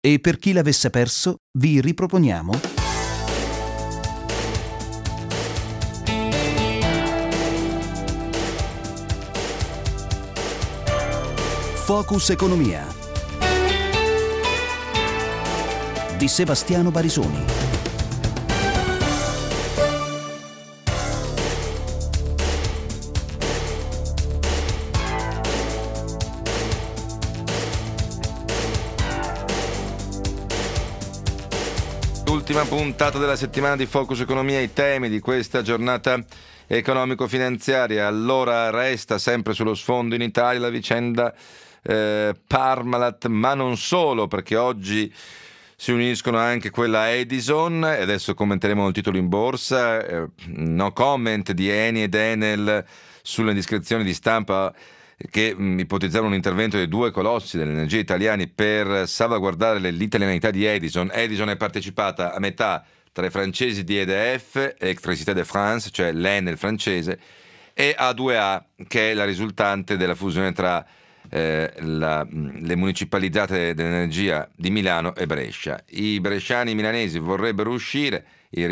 E per chi l'avesse perso, vi riproponiamo Focus Economia di Sebastiano Barisoni. Ultima puntata della settimana di Focus Economia, i temi di questa giornata economico-finanziaria. Allora resta sempre sullo sfondo in Italia la vicenda Parmalat, ma non solo, perché oggi si uniscono anche quella Edison e adesso commenteremo il titolo in borsa. No comment di Eni ed Enel sulle indiscrezioni di stampa che ipotizzavano un intervento dei due colossi dell'energia italiani per salvaguardare l'italianità di Edison. Edison è partecipata a metà tra i francesi di EDF, Électricité de France, cioè l'Enel francese, e A2A, che è la risultante della fusione tra le municipalizzate dell'energia di Milano e Brescia. I bresciani milanesi vorrebbero uscire,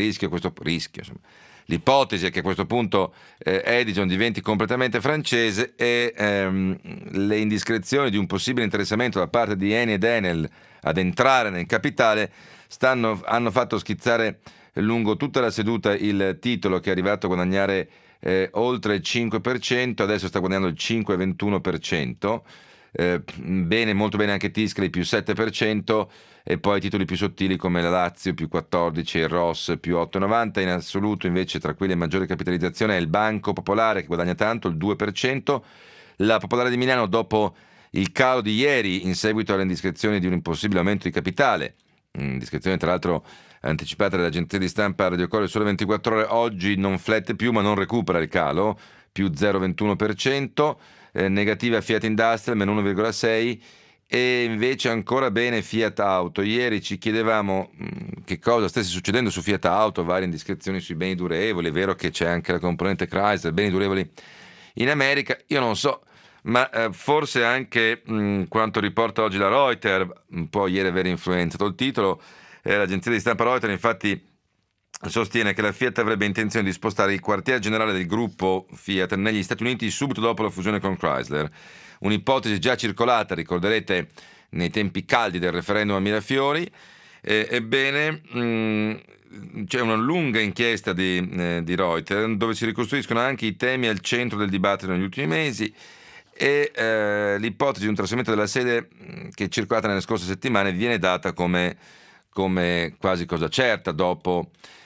l'ipotesi è che a questo punto Edison diventi completamente francese e le indiscrezioni di un possibile interessamento da parte di Eni ed Enel ad entrare nel capitale hanno fatto schizzare lungo tutta la seduta il titolo, che è arrivato a guadagnare oltre il 5%, adesso sta guadagnando il 5,21%. Bene, molto bene anche Tiscali più 7%, e poi titoli più sottili come la Lazio più 14% e il Ross più 8,90%. In assoluto invece tra quelli a maggiore capitalizzazione è il Banco Popolare, che guadagna tanto, il 2%. La Popolare di Milano, dopo il calo di ieri in seguito alle indiscrezioni di un impossibile aumento di capitale, indiscrezione tra l'altro anticipata dall'agenzia di stampa Radio Coro Sole 24 Ore, oggi non flette più ma non recupera il calo, più 0,21%. Negativa Fiat Industrial, meno 1,6%, e invece ancora bene Fiat Auto. Ieri ci chiedevamo che cosa stesse succedendo su Fiat Auto, varie indiscrezioni sui beni durevoli, è vero che c'è anche la componente Chrysler, beni durevoli in America, io non so, ma forse anche quanto riporta oggi la Reuters può ieri aver influenzato il titolo. L'agenzia di stampa Reuters infatti sostiene che la Fiat avrebbe intenzione di spostare il quartier generale del gruppo Fiat negli Stati Uniti subito dopo la fusione con Chrysler. Un'ipotesi già circolata, ricorderete, nei tempi caldi del referendum a Mirafiori. Ebbene, c'è una lunga inchiesta di Reuters dove si ricostruiscono anche i temi al centro del dibattito negli ultimi mesi, e l'ipotesi di un trasferimento della sede che è circolata nelle scorse settimane viene data come quasi cosa certa dopo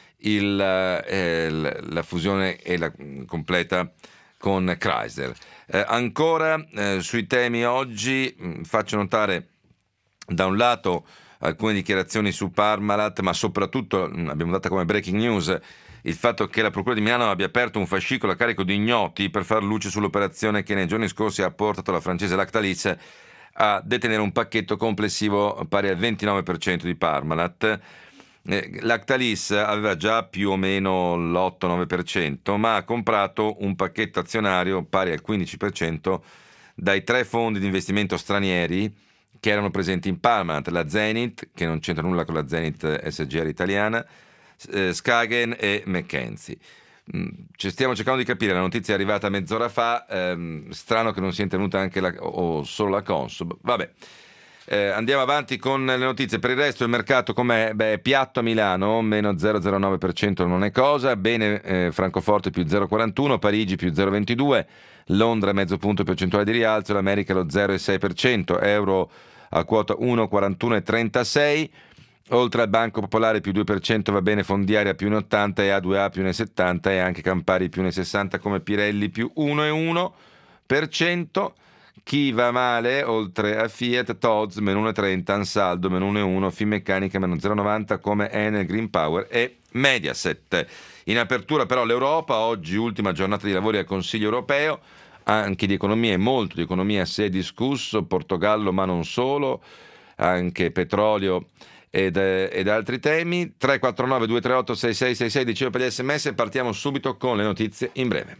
la fusione e la completa con Chrysler. Ancora sui temi oggi faccio notare da un lato alcune dichiarazioni su Parmalat, ma soprattutto abbiamo dato come breaking news il fatto che la Procura di Milano abbia aperto un fascicolo a carico di ignoti per far luce sull'operazione che nei giorni scorsi ha portato la francese Lactalis a detenere un pacchetto complessivo pari al 29% di Parmalat. Lactalis aveva già più o meno l'8-9%, ma ha comprato un pacchetto azionario pari al 15% dai 3 fondi di investimento stranieri che erano presenti in Parmalat: la Zenith, che non c'entra nulla con la Zenith SGR italiana, Skagen e McKenzie. Stiamo cercando di capire, la notizia è arrivata mezz'ora fa, strano che non sia intervenuta anche o solo la Consob. Vabbè, andiamo avanti con le notizie. Per il resto il mercato com'è? Beh, piatto a Milano, meno 0,09%, non è cosa. Bene Francoforte più 0,41%, Parigi più 0,22%, Londra mezzo punto percentuale di rialzo, l'America lo 0,6%, euro a quota 1,4136. Oltre al Banco Popolare più 2%, va bene Fondiaria più 1,80% e A2A più 1,70% e anche Campari più 1,60%, come Pirelli più 1,1%. Chi va male, oltre a Fiat, Tod's meno 1,30%, Ansaldo meno 1,1%, Finmeccanica meno 0,90% come Enel, Green Power e Mediaset. In apertura però l'Europa, oggi ultima giornata di lavori al Consiglio europeo, anche di economia e molto di economia si è discusso, Portogallo ma non solo, anche petrolio ed altri temi. 349 238 6666, dicevo per gli sms. Partiamo subito con le notizie in breve.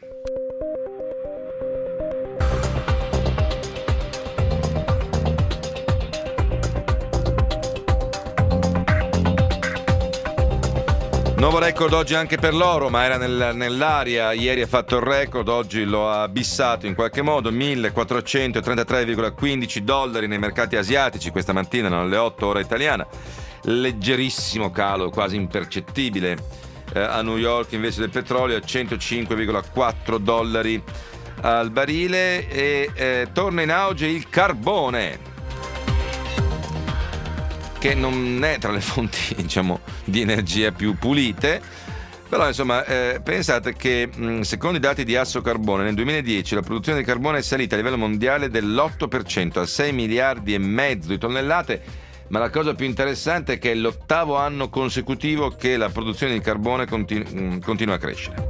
Nuovo record oggi anche per l'oro, ma era nell'aria. Ieri ha fatto il record, oggi lo ha abissato in qualche modo. $1.433,15 nei mercati asiatici questa mattina, alle 8 ora italiana. Leggerissimo calo, quasi impercettibile. A New York invece del petrolio a $105,4 al barile. E torna in auge il carbone, che non è tra le fonti, diciamo, di energia più pulite, però insomma pensate che secondo i dati di Assocarbone nel 2010 la produzione di carbone è salita a livello mondiale dell'8% a 6 miliardi e mezzo di tonnellate, ma la cosa più interessante è che è l'8º anno consecutivo che la produzione di carbone continua a crescere.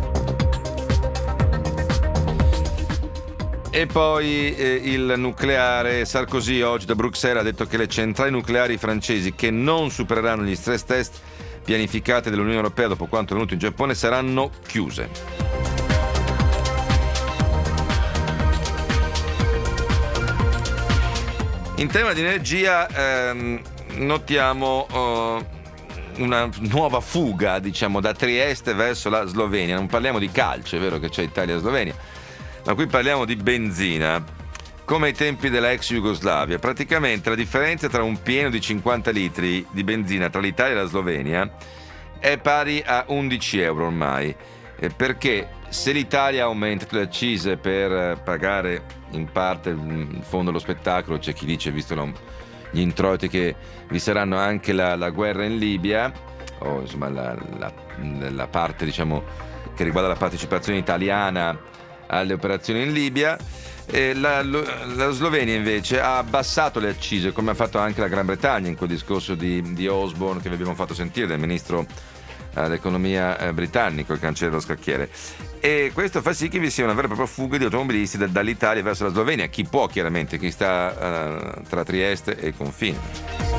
E poi il nucleare. Sarkozy oggi da Bruxelles ha detto che le centrali nucleari francesi che non supereranno gli stress test pianificati dall'Unione Europea dopo quanto è venuto in Giappone saranno chiuse. In tema di energia notiamo una nuova fuga, diciamo, da Trieste verso la Slovenia. Non parliamo di calcio, è vero che c'è Italia e Slovenia, ma qui parliamo di benzina, come ai tempi della ex Jugoslavia. Praticamente la differenza tra un pieno di 50 litri di benzina tra l'Italia e la Slovenia è pari a €11 ormai, perché se l'Italia ha aumentato le accise per pagare in parte il fondo allo spettacolo, c'è chi dice, visto gli introiti che vi saranno anche la guerra in Libia, o insomma la parte, diciamo, che riguarda la partecipazione italiana alle operazioni in Libia. La Slovenia invece ha abbassato le accise, come ha fatto anche la Gran Bretagna in quel discorso di Osborne che vi abbiamo fatto sentire, del ministro dell'economia britannico, il cancelliere scacchiere, e questo fa sì che vi sia una vera e propria fuga di automobilisti dall'Italia verso la Slovenia, chi può, chiaramente, chi sta tra Trieste e il confine.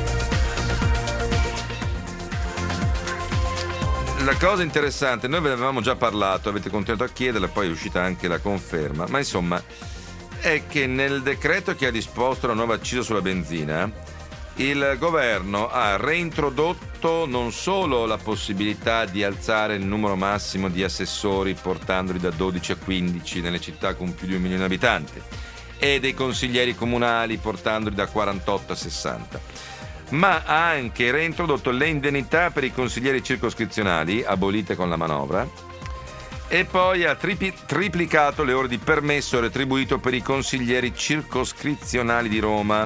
La cosa interessante, noi ve ne avevamo già parlato, avete continuato a chiederla, poi è uscita anche la conferma, ma insomma è che nel decreto che ha disposto la nuova accisa sulla benzina, il governo ha reintrodotto non solo la possibilità di alzare il numero massimo di assessori portandoli da 12 a 15 nelle città con più di 1 milione di abitanti e dei consiglieri comunali portandoli da 48 a 60, ma ha anche reintrodotto le indennità per i consiglieri circoscrizionali, abolite con la manovra, e poi ha triplicato le ore di permesso retribuito per i consiglieri circoscrizionali di Roma.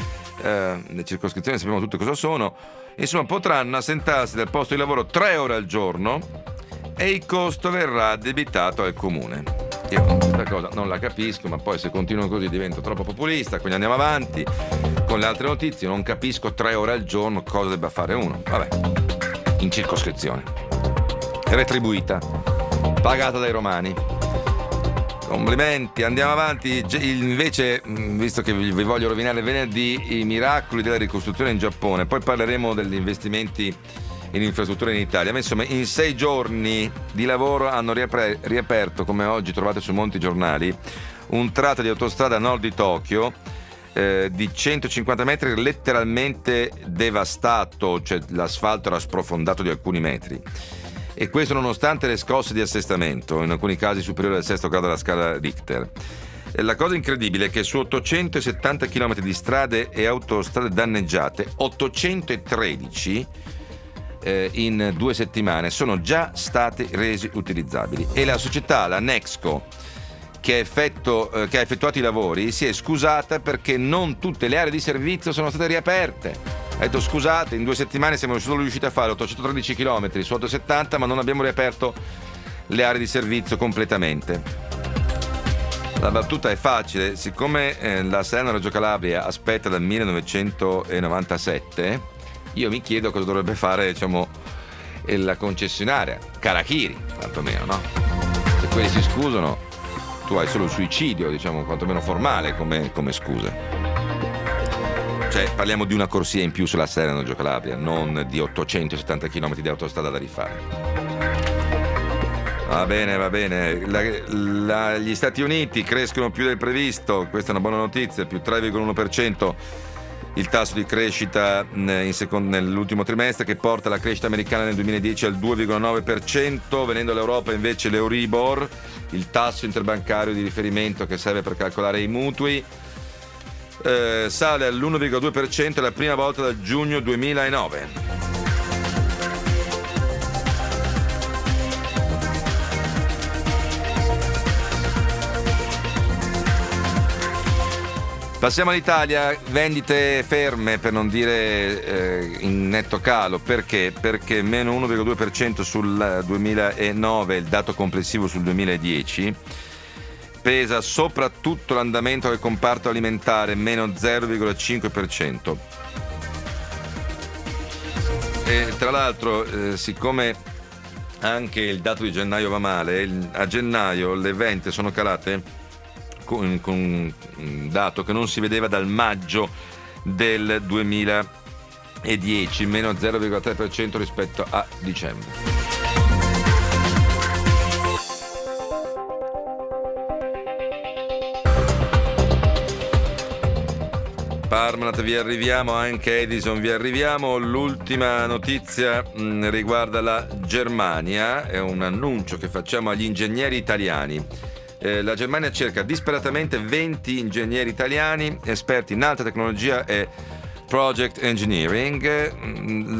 Le circoscrizioni sappiamo tutte cosa sono. Insomma, potranno assentarsi dal posto di lavoro 3 ore al giorno e il costo verrà addebitato al comune. Io questa cosa non la capisco, ma poi se continuo così divento troppo populista, quindi andiamo avanti con le altre notizie. Non capisco 3 ore al giorno cosa debba fare uno. Vabbè, in circoscrizione, retribuita, pagata dai romani. Complimenti, andiamo avanti. Invece, visto che vi voglio rovinare venerdì, i miracoli della ricostruzione in Giappone, poi parleremo degli investimenti in infrastrutture in Italia, ma insomma in 6 giorni di lavoro hanno riaperto, come oggi trovate su molti giornali, un tratto di autostrada a nord di Tokyo di 150 metri letteralmente devastato, cioè l'asfalto era sprofondato di alcuni metri, e questo nonostante le scosse di assestamento, in alcuni casi superiori al 6° grado della scala Richter. La cosa incredibile è che su 870 km di strade e autostrade danneggiate, 813 in 2 settimane sono già stati resi utilizzabili, e la società, la Nexco, che ha effettuato i lavori, si è scusata perché non tutte le aree di servizio sono state riaperte. Ha detto: scusate, in 2 settimane siamo solo riusciti a fare 813 km su 870, ma non abbiamo riaperto le aree di servizio completamente. La battuta è facile: siccome la Salerno-Reggio Calabria aspetta dal 1997, io mi chiedo cosa dovrebbe fare, diciamo, la concessionaria, Carachiri, quantomeno, no? Se quelli si scusano, tu hai solo il suicidio, diciamo, quantomeno formale come scusa. Cioè, parliamo di una corsia in più sulla Salerno-Reggio Calabria, non di 870 km di autostrada da rifare. Va bene. Gli Stati Uniti crescono più del previsto, questa è una buona notizia, più 3,1%. il tasso di crescita nell'ultimo trimestre, che porta la crescita americana nel 2010 al 2,9%, venendo all'Europa invece l'Euribor, il tasso interbancario di riferimento che serve per calcolare i mutui, sale all'1,2%, è la prima volta dal giugno 2009. Passiamo all'Italia, vendite ferme, per non dire in netto calo. Perché? Perché meno 1,2% sul 2009, il dato complessivo sul 2010, pesa soprattutto l'andamento del comparto alimentare, meno 0,5%. E tra l'altro, siccome anche il dato di gennaio va male, a gennaio le vendite sono calate con un dato che non si vedeva dal maggio del 2010, meno 0,3% rispetto a dicembre. Parmalat vi arriviamo, anche Edison vi arriviamo. L'ultima notizia riguarda la Germania, è un annuncio che facciamo agli ingegneri italiani. La Germania cerca disperatamente 20 ingegneri italiani, esperti in alta tecnologia e project engineering.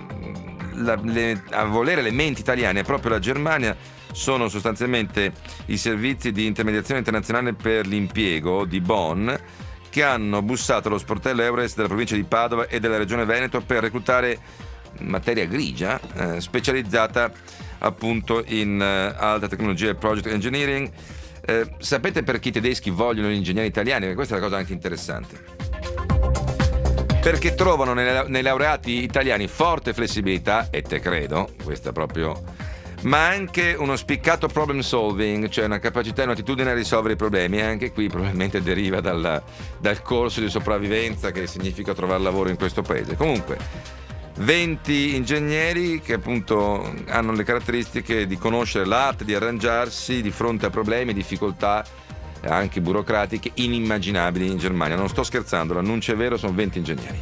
A volere le menti italiane è proprio la Germania. Sono sostanzialmente i servizi di intermediazione internazionale per l'impiego di Bonn, che hanno bussato allo sportello Eures della provincia di Padova e della regione Veneto per reclutare materia grigia specializzata appunto in alta tecnologia e project engineering. Sapete perché i tedeschi vogliono gli ingegneri italiani? Perché questa è una cosa anche interessante. Perché trovano nei laureati italiani forte flessibilità, e te credo, questa proprio, ma anche uno spiccato problem solving, cioè una capacità e un'attitudine a risolvere i problemi. E anche qui probabilmente deriva dal corso di sopravvivenza che significa trovare lavoro in questo paese. Comunque 20 ingegneri che appunto hanno le caratteristiche di conoscere l'arte di arrangiarsi di fronte a problemi e difficoltà anche burocratiche inimmaginabili in Germania. Non sto scherzando, l'annuncio è vero, sono 20 ingegneri.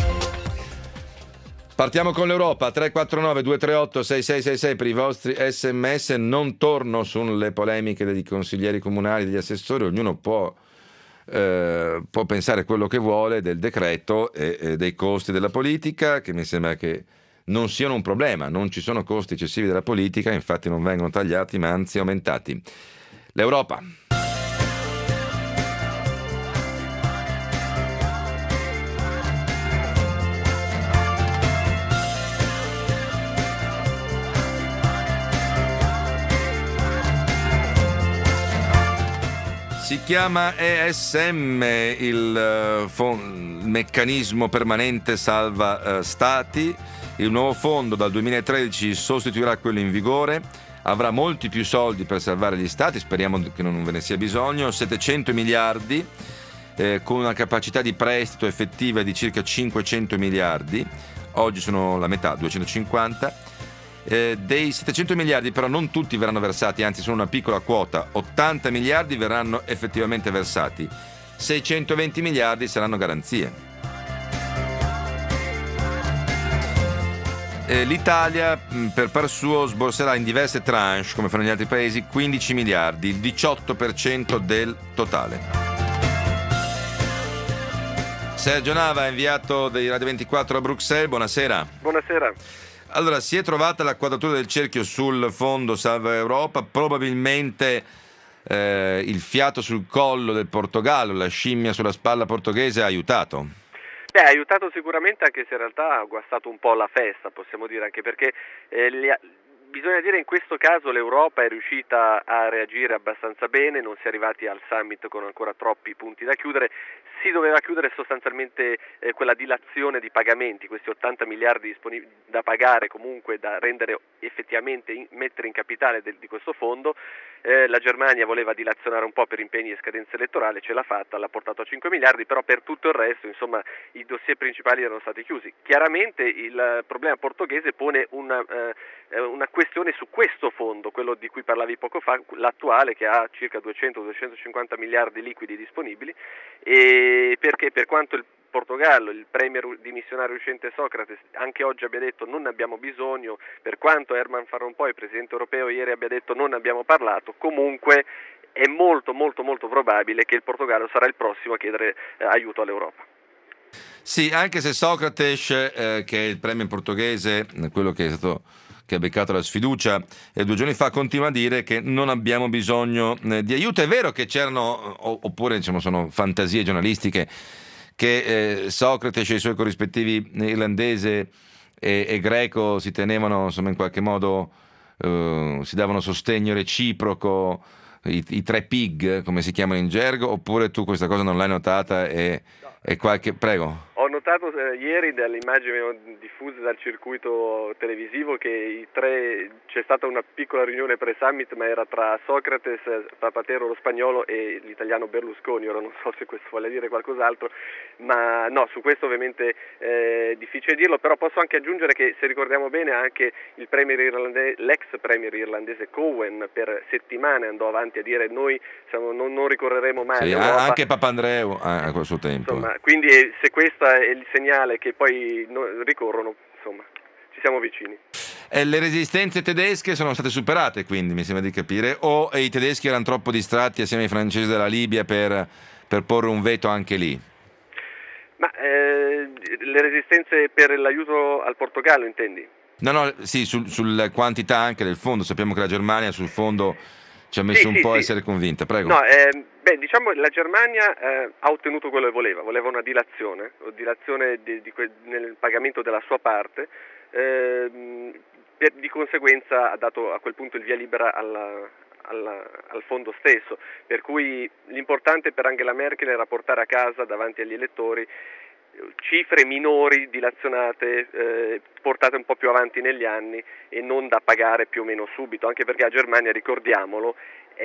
Partiamo con l'Europa, 349 238 6666 per i vostri sms. Non torno sulle polemiche dei consiglieri comunali, degli assessori, ognuno può pensare quello che vuole del decreto e dei costi della politica, che mi sembra che non siano un problema. Non ci sono costi eccessivi della politica, infatti non vengono tagliati ma anzi aumentati. L'Europa. Si chiama ESM, il meccanismo permanente salva stati. Il nuovo fondo dal 2013 sostituirà quello in vigore, avrà molti più soldi per salvare gli stati, speriamo che non ve ne sia bisogno, 700 miliardi, con una capacità di prestito effettiva di circa 500 miliardi, oggi sono la metà, 250. Dei 700 miliardi però non tutti verranno versati, anzi sono una piccola quota. 80 miliardi verranno effettivamente versati, 620 miliardi saranno garanzie. L'Italia per par suo sborserà in diverse tranche, come fanno gli altri paesi, 15 miliardi, il 18% del totale. Sergio Nava, inviato dei Radio 24 a Bruxelles, buonasera. Buonasera. Allora, si è trovata la quadratura del cerchio sul fondo Salva Europa, probabilmente il fiato sul collo del Portogallo, la scimmia sulla spalla portoghese ha aiutato? Ha aiutato sicuramente, anche se in realtà ha guastato un po' la festa, possiamo dire, anche perché bisogna dire in questo caso l'Europa è riuscita a reagire abbastanza bene, non si è arrivati al summit con ancora troppi punti da chiudere. Si doveva chiudere sostanzialmente quella dilazione di pagamenti, questi 80 miliardi da pagare, comunque da rendere effettivamente, mettere in capitale di questo fondo. La Germania voleva dilazionare un po' per impegni e scadenze elettorali, ce l'ha fatta, l'ha portato a 5 miliardi, però per tutto il resto, insomma, i dossier principali erano stati chiusi. Chiaramente il problema portoghese pone una questione su questo fondo, quello di cui parlavi poco fa, l'attuale, che ha circa 200-250 miliardi liquidi disponibili, e perché per quanto il Portogallo, il premier dimissionario uscente Socrates, anche oggi abbia detto non ne abbiamo bisogno, per quanto Herman Van Rompuy, il presidente europeo, ieri abbia detto non ne abbiamo parlato, comunque è molto probabile che il Portogallo sarà il prossimo a chiedere aiuto all'Europa. Sì, anche se Socrates, che è il premier portoghese, quello che ha beccato la sfiducia 2 giorni fa, continua a dire che non abbiamo bisogno di aiuto. È vero che c'erano, oppure diciamo sono fantasie giornalistiche, che Socrates e i suoi corrispettivi irlandese e greco si tenevano, insomma, in qualche modo si davano sostegno reciproco, i 3 pig, come si chiamano in gergo, oppure tu questa cosa non l'hai notata e qualche... Prego. Ho notato ieri dalle immagini diffuse dal circuito televisivo che c'è stata una piccola riunione pre-summit, ma era tra Socrates, Zapatero lo spagnolo e l'italiano Berlusconi. Ora non so se questo vuole dire qualcos'altro, ma no, su questo ovviamente è difficile dirlo, però posso anche aggiungere che, se ricordiamo bene, anche l'ex premier irlandese Cowen per settimane andò avanti a dire noi non ricorreremo mai all'Europa. Anche Papandreou a quel suo tempo. Insomma, quindi se questo è il segnale che poi ricorrono, insomma, ci siamo vicini. Le resistenze tedesche sono state superate, quindi mi sembra di capire, o i tedeschi erano troppo distratti assieme ai francesi della Libia per porre un veto anche lì? Ma le resistenze per l'aiuto al Portogallo, intendi? No, sì, sulla quantità anche del fondo. Sappiamo che la Germania sul fondo ci ha messo un po' a essere convinta. Prego. No, diciamo la Germania ha ottenuto quello che voleva una dilazione nel pagamento della sua parte, di conseguenza ha dato a quel punto il via libera al fondo stesso, per cui l'importante per Angela Merkel era portare a casa davanti agli elettori cifre minori, dilazionate, portate un po' più avanti negli anni e non da pagare più o meno subito, anche perché la Germania, ricordiamolo, è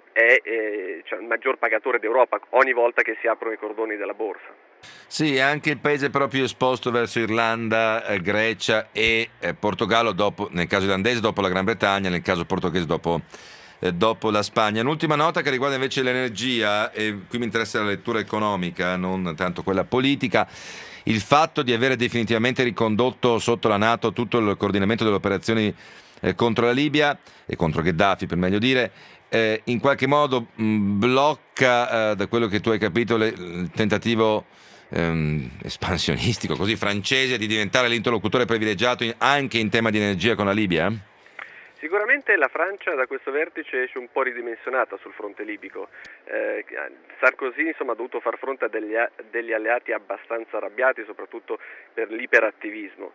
il maggior pagatore d'Europa ogni volta che si aprono i cordoni della borsa. Sì, è anche il paese però più esposto verso Irlanda, Grecia e Portogallo, nel caso irlandese dopo la Gran Bretagna, nel caso portoghese dopo la Spagna. Un'ultima nota che riguarda invece l'energia, e qui mi interessa la lettura economica, non tanto quella politica. Il fatto di avere definitivamente ricondotto sotto la NATO tutto il coordinamento delle operazioni contro la Libia e contro Gheddafi, per meglio dire, in qualche modo blocca, da quello che tu hai capito, il tentativo espansionistico, così francese, di diventare l'interlocutore privilegiato anche in tema di energia con la Libia? Sicuramente la Francia da questo vertice esce un po' ridimensionata sul fronte libico. Sarkozy ha dovuto far fronte a degli alleati abbastanza arrabbiati, soprattutto per l'iperattivismo.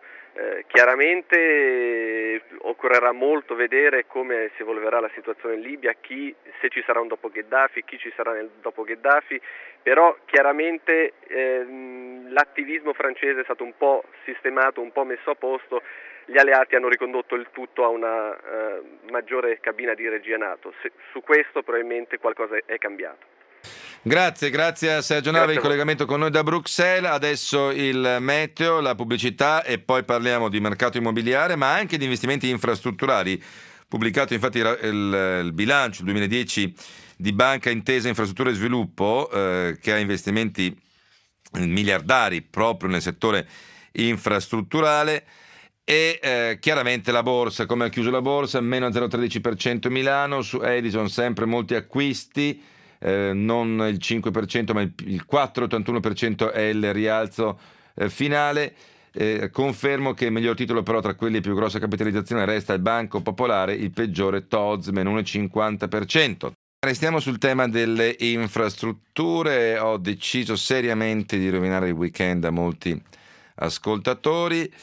Chiaramente occorrerà molto vedere come si evolverà la situazione in Libia, se ci sarà un dopo Gheddafi, chi ci sarà nel dopo Gheddafi, però chiaramente l'attivismo francese è stato un po' sistemato, un po' messo a posto. Gli alleati hanno ricondotto il tutto a una maggiore cabina di regia NATO. Su questo probabilmente qualcosa è cambiato. Grazie a Sergio Nave, in collegamento con noi da Bruxelles. Adesso il meteo, la pubblicità e poi parliamo di mercato immobiliare, ma anche di investimenti infrastrutturali. Pubblicato infatti il bilancio 2010 di Banca Intesa Infrastrutture e Sviluppo, che ha investimenti miliardari proprio nel settore infrastrutturale. E chiaramente la borsa, come ha chiuso la borsa, meno 0,13% Milano, su Edison sempre molti acquisti, non il 5% ma il 4,81% è il rialzo finale. Confermo che il miglior titolo però tra quelli di più grossa capitalizzazione resta il Banco Popolare, il peggiore Tod's, meno 1,50%. Restiamo sul tema delle infrastrutture. Ho deciso seriamente di rovinare il weekend a molti ascoltatori.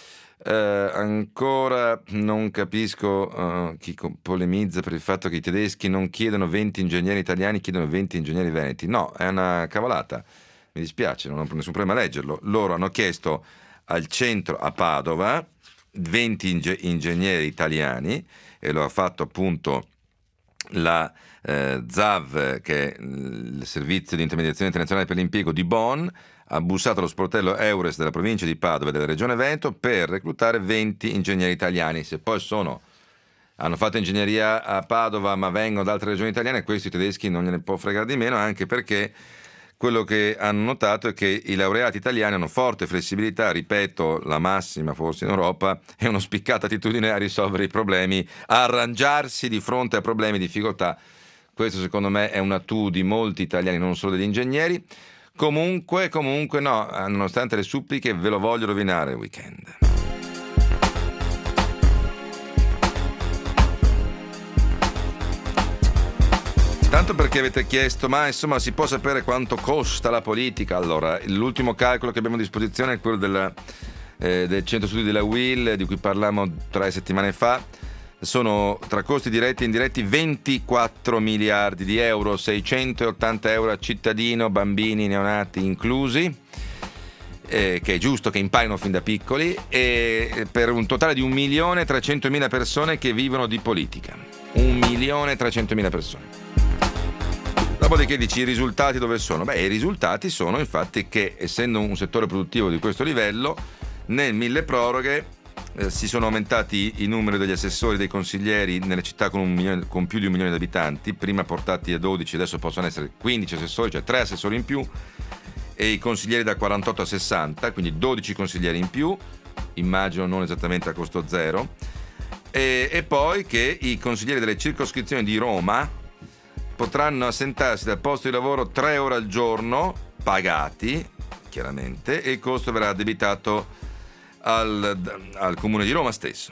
Ancora non capisco chi polemizza per il fatto che i tedeschi non chiedono 20 ingegneri italiani, chiedono 20 ingegneri veneti. No, è una cavolata, mi dispiace, non ho nessun problema a leggerlo. Loro hanno chiesto al centro a Padova 20 ingegneri italiani e lo ha fatto appunto la ZAV, che è il servizio di intermediazione internazionale per l'impiego di Bonn. Ha bussato allo sportello Eures della provincia di Padova e della regione Veneto per reclutare 20 ingegneri italiani. Se poi hanno fatto ingegneria a Padova ma vengono da altre regioni italiane, questi i tedeschi non gliene può fregare di meno, anche perché quello che hanno notato è che i laureati italiani hanno forte flessibilità, ripeto, la massima forse in Europa, e una spiccata attitudine a risolvere i problemi, a arrangiarsi di fronte a problemi e difficoltà. Questo secondo me è un atu di molti italiani, non solo degli ingegneri. Comunque no, nonostante le suppliche, ve lo voglio rovinare il weekend. Tanto perché avete chiesto, ma insomma si può sapere quanto costa la politica? Allora, l'ultimo calcolo che abbiamo a disposizione è quello del centro studi della UIL, di cui parlavamo 3 settimane fa. Sono tra costi diretti e indiretti 24 miliardi di euro, 680 euro a cittadino, bambini, neonati inclusi, che è giusto che imparino fin da piccoli, e per un totale di 1.300.000 persone che vivono di politica. 1.300.000 persone. Dopodiché dici i risultati dove sono? Beh, i risultati sono infatti che, essendo un settore produttivo di questo livello, nel milleproroghe si sono aumentati i numeri degli assessori, dei consiglieri nelle città con più di 1 milione di abitanti, prima portati a 12, adesso possono essere 15 assessori, cioè 3 assessori in più, e i consiglieri da 48 a 60, quindi 12 consiglieri in più, immagino non esattamente a costo zero, e poi che i consiglieri delle circoscrizioni di Roma potranno assentarsi dal posto di lavoro 3 ore al giorno, pagati chiaramente, e il costo verrà addebitato al comune di Roma stesso.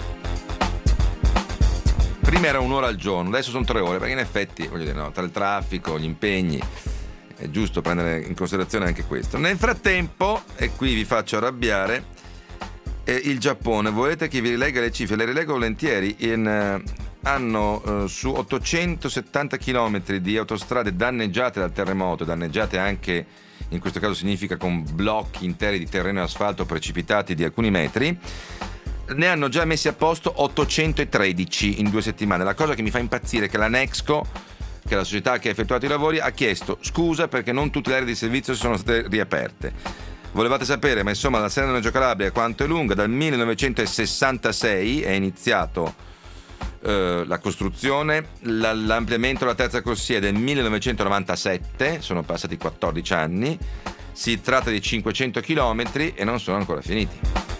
Prima era 1 ora al giorno, adesso sono 3 ore, perché in effetti, voglio dire, no, tra il traffico, gli impegni, è giusto prendere in considerazione anche questo. Nel frattempo, e qui vi faccio arrabbiare, il Giappone, volete che vi rilegga le cifre? Le rilego volentieri. Hanno su 870 chilometri di autostrade danneggiate dal terremoto, danneggiate anche, in questo caso significa con blocchi interi di terreno e asfalto precipitati di alcuni metri, ne hanno già messi a posto 813 in 2 settimane. La cosa che mi fa impazzire è che la Nexco, che è la società che ha effettuato i lavori, ha chiesto scusa perché non tutte le aree di servizio sono state riaperte. Volevate sapere, ma insomma, la Serra Reggio Calabria quanto è lunga? Dal 1966 è iniziato la costruzione, l'ampliamento della terza corsia è del 1997, sono passati 14 anni, si tratta di 500 chilometri e non sono ancora finiti.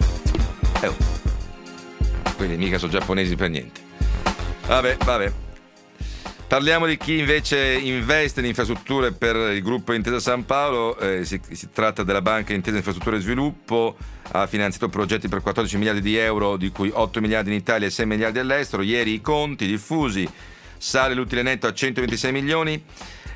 Quindi mica sono giapponesi per niente. Vabbè. Parliamo di chi invece investe in infrastrutture per il gruppo Intesa San Paolo. Si tratta della Banca Intesa Infrastrutture e Sviluppo, ha finanziato progetti per 14 miliardi di euro, di cui 8 miliardi in Italia e 6 miliardi all'estero. Ieri i conti diffusi, sale l'utile netto a 126 milioni.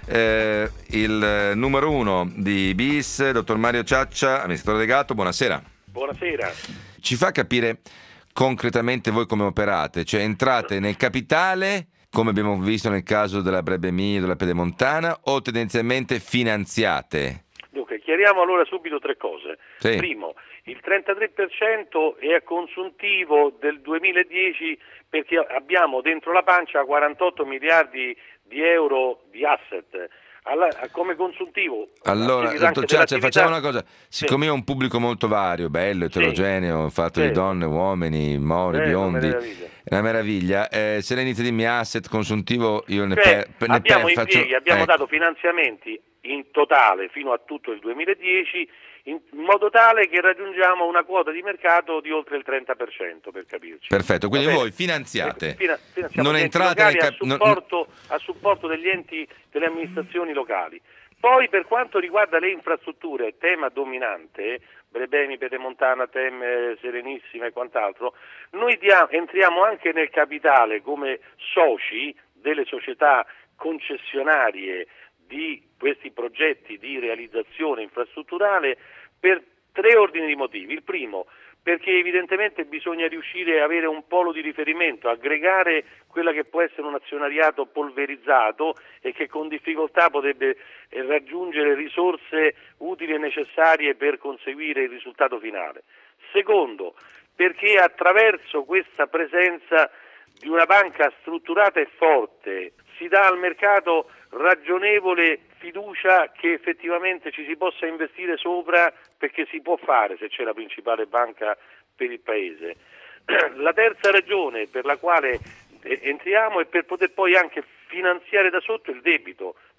Il numero 1 di BIS, dottor Mario Ciaccia, amministratore delegato, buonasera. Buonasera. Ci fa capire concretamente voi come operate, cioè entrate nel capitale, come abbiamo visto nel caso della Brebbe Emilia, della Pedemontana, o tendenzialmente finanziate? Dunque, chiariamo allora subito 3 cose. Sì. Primo, il 33% è a consuntivo del 2010 perché abbiamo dentro la pancia 48 miliardi di euro di asset. Come consuntivo. Allora, dottor Ciaccia, facciamo una cosa. Siccome io ho un pubblico molto vario, bello, eterogeneo, fatto di donne, uomini, mori, biondi, è una meraviglia. Se lei inizia a dirmi asset consuntivo, io abbiamo faccio... abbiamo dato finanziamenti in totale fino a tutto il 2010 in modo tale che raggiungiamo una quota di mercato di oltre il 30%, per capirci. Perfetto, quindi voi finanziate, finanziamo non gli entrate enti locali a supporto degli enti, delle amministrazioni locali. Poi per quanto riguarda le infrastrutture, tema dominante, Brebemi, Pedemontana, Tem, Serenissima e quant'altro, noi entriamo anche nel capitale come soci delle società concessionarie di questi progetti di realizzazione infrastrutturale per 3 ordini di motivi. Il primo, perché evidentemente bisogna riuscire a avere un polo di riferimento, aggregare quella che può essere un azionariato polverizzato e che con difficoltà potrebbe raggiungere risorse utili e necessarie per conseguire il risultato finale. Secondo, perché attraverso questa presenza di una banca strutturata e forte si dà al mercato ragionevole fiducia che effettivamente ci si possa investire sopra, perché si può fare se c'è la principale banca per il Paese. La terza ragione per la quale entriamo è per poter poi anche finanziare da sotto il debito,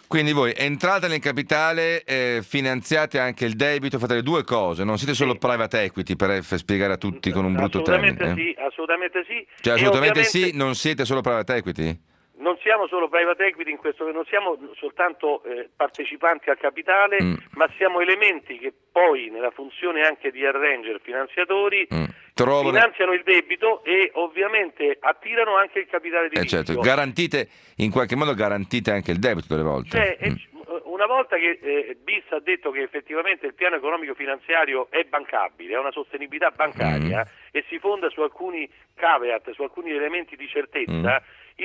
Quindi voi entrate nel capitale, finanziate anche il debito, fate le due cose, non siete solo private equity, per spiegare a tutti con un brutto termine. Sì, assolutamente sì. Cioè assolutamente sì, non siete solo private equity? Non siamo solo private equity, in questo non siamo soltanto partecipanti al capitale, ma siamo elementi che poi nella funzione anche di arranger finanziatori finanziano il debito e ovviamente attirano anche il capitale di rischio. Certo, in qualche modo garantite anche il debito delle volte. Una volta che BIS ha detto che effettivamente il piano economico finanziario è bancabile, ha una sostenibilità bancaria e si fonda su alcuni caveat, su alcuni elementi di certezza,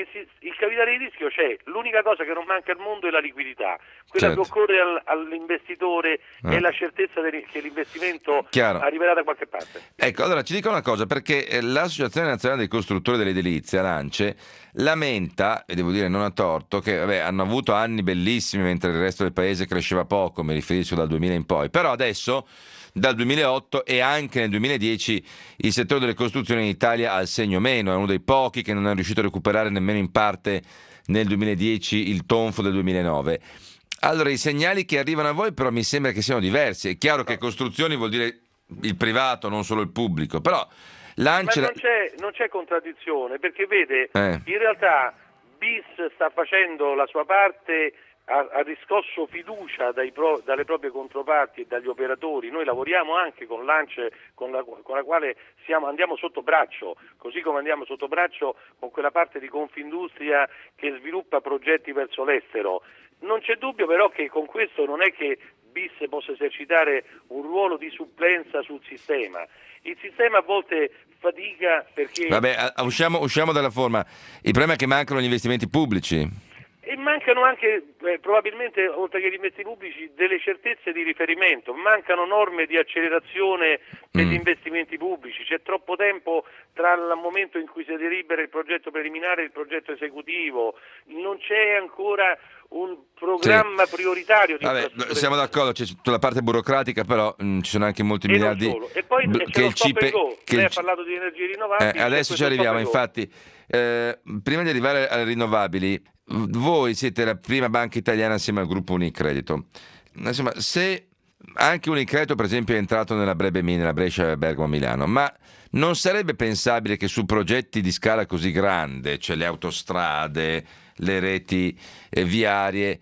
il capitale di rischio c'è. L'unica cosa che non manca al mondo è la liquidità, quella che occorre all'investitore è la certezza che l'investimento arriverà da qualche parte. Ecco, allora ci dica una cosa, perché l'Associazione Nazionale dei Costruttori dell'Edilizia, l'ANCE, lamenta, e devo dire non a torto, che hanno avuto anni bellissimi mentre il resto del paese cresceva poco, mi riferisco dal 2000 in poi, però adesso dal 2008 e anche nel 2010 il settore delle costruzioni in Italia ha il segno meno, è uno dei pochi che non è riuscito a recuperare nemmeno in parte nel 2010 il tonfo del 2009. Allora i segnali che arrivano a voi però mi sembra che siano diversi. È chiaro che costruzioni vuol dire il privato, non solo il pubblico, però l'ANCE... Ma non c'è contraddizione, perché vede, in realtà BIS sta facendo la sua parte, ha riscosso fiducia dalle proprie controparti e dagli operatori. Noi lavoriamo anche con l'ANCE con la quale andiamo sotto braccio, così come andiamo sotto braccio con quella parte di Confindustria che sviluppa progetti verso l'estero. Non c'è dubbio però che con questo non è che BIS possa esercitare un ruolo di supplenza sul sistema. Il sistema a volte fatica perché... usciamo dalla forma. Il problema è che mancano gli investimenti pubblici. E mancano anche, probabilmente, oltre che gli investimenti pubblici, delle certezze di riferimento, mancano norme di accelerazione per gli investimenti pubblici, c'è troppo tempo tra il momento in cui si delibera il progetto preliminare e il progetto esecutivo, non c'è ancora un programma prioritario di infrastrutture. Siamo d'accordo, c'è tutta la parte burocratica, però ci sono anche molti miliardi. E poi c'è lo stop and go. Lei ha parlato di energie rinnovabili. Adesso ci arriviamo, infatti. Prima di arrivare alle rinnovabili, voi siete la prima banca italiana assieme al gruppo Unicredito. Insomma, se anche Unicredito per esempio è entrato nella Brescia Bergamo Milano, ma non sarebbe pensabile che su progetti di scala così grande, cioè le autostrade, le reti viarie,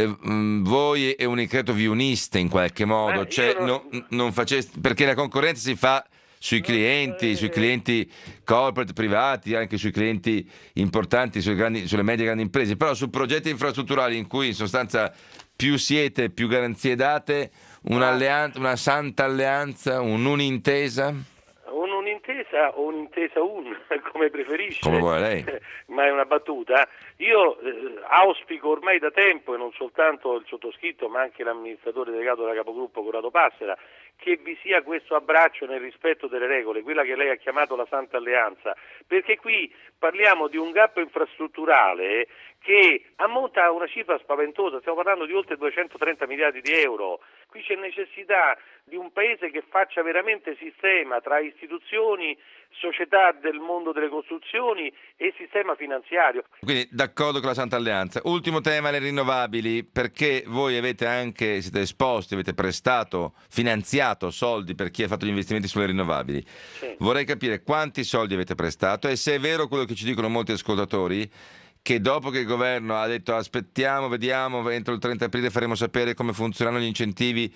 voi e Unicredito vi uniste in qualche modo, non faceste, perché la concorrenza si fa sui clienti corporate privati, anche sui clienti importanti, sulle medie e grandi imprese, però su progetti infrastrutturali in cui in sostanza più siete, più garanzie date, un'alleanza, una santa alleanza, un'intesa? Un'intesa o un'intesa come preferisce, come vuole lei. Ma è una battuta. Io auspico ormai da tempo, e non soltanto il sottoscritto ma anche l'amministratore delegato della capogruppo Corrado Passera, che vi sia questo abbraccio nel rispetto delle regole, quella che lei ha chiamato la Santa Alleanza, perché qui parliamo di un gap infrastrutturale che ammonta a una cifra spaventosa, stiamo parlando di oltre 230 miliardi di euro. Qui c'è necessità di un paese che faccia veramente sistema tra istituzioni, società del mondo delle costruzioni e sistema finanziario. Quindi d'accordo con la Santa Alleanza. Ultimo tema, le rinnovabili, perché voi siete esposti, avete prestato, finanziato soldi per chi ha fatto gli investimenti sulle rinnovabili. Sì. Vorrei capire quanti soldi avete prestato e se è vero quello che ci dicono molti ascoltatori, che dopo che il governo ha detto aspettiamo, vediamo, entro il 30 aprile faremo sapere come funzionano gli incentivi,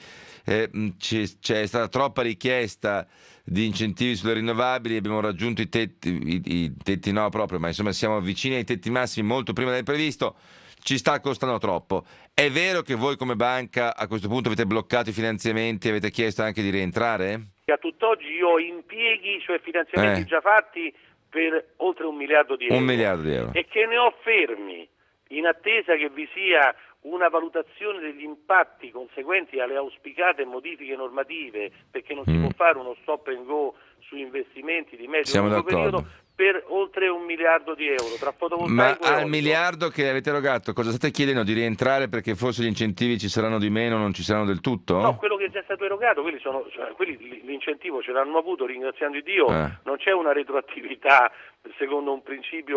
c'è stata troppa richiesta di incentivi sulle rinnovabili, abbiamo raggiunto i tetti no proprio, ma insomma siamo vicini ai tetti massimi molto prima del previsto, ci sta costando troppo. È vero che voi come banca a questo punto avete bloccato i finanziamenti e avete chiesto anche di rientrare? A tutt'oggi io ho impieghi, cioè finanziamenti già fatti, per oltre 1 miliardo di euro. 1 miliardo di euro. E che ne ho fermi in attesa che vi sia una valutazione degli impatti conseguenti alle auspicate modifiche normative, perché non si può fare uno stop and go su investimenti di medio e lungo periodo, per oltre 1 miliardo di euro tra fotovoltaico e al miliardo che avete erogato cosa state chiedendo? Di rientrare perché forse gli incentivi ci saranno di meno, non ci saranno del tutto? No, quello che è già stato erogato, l'incentivo ce l'hanno avuto, ringraziando Dio, non c'è una retroattività secondo un principio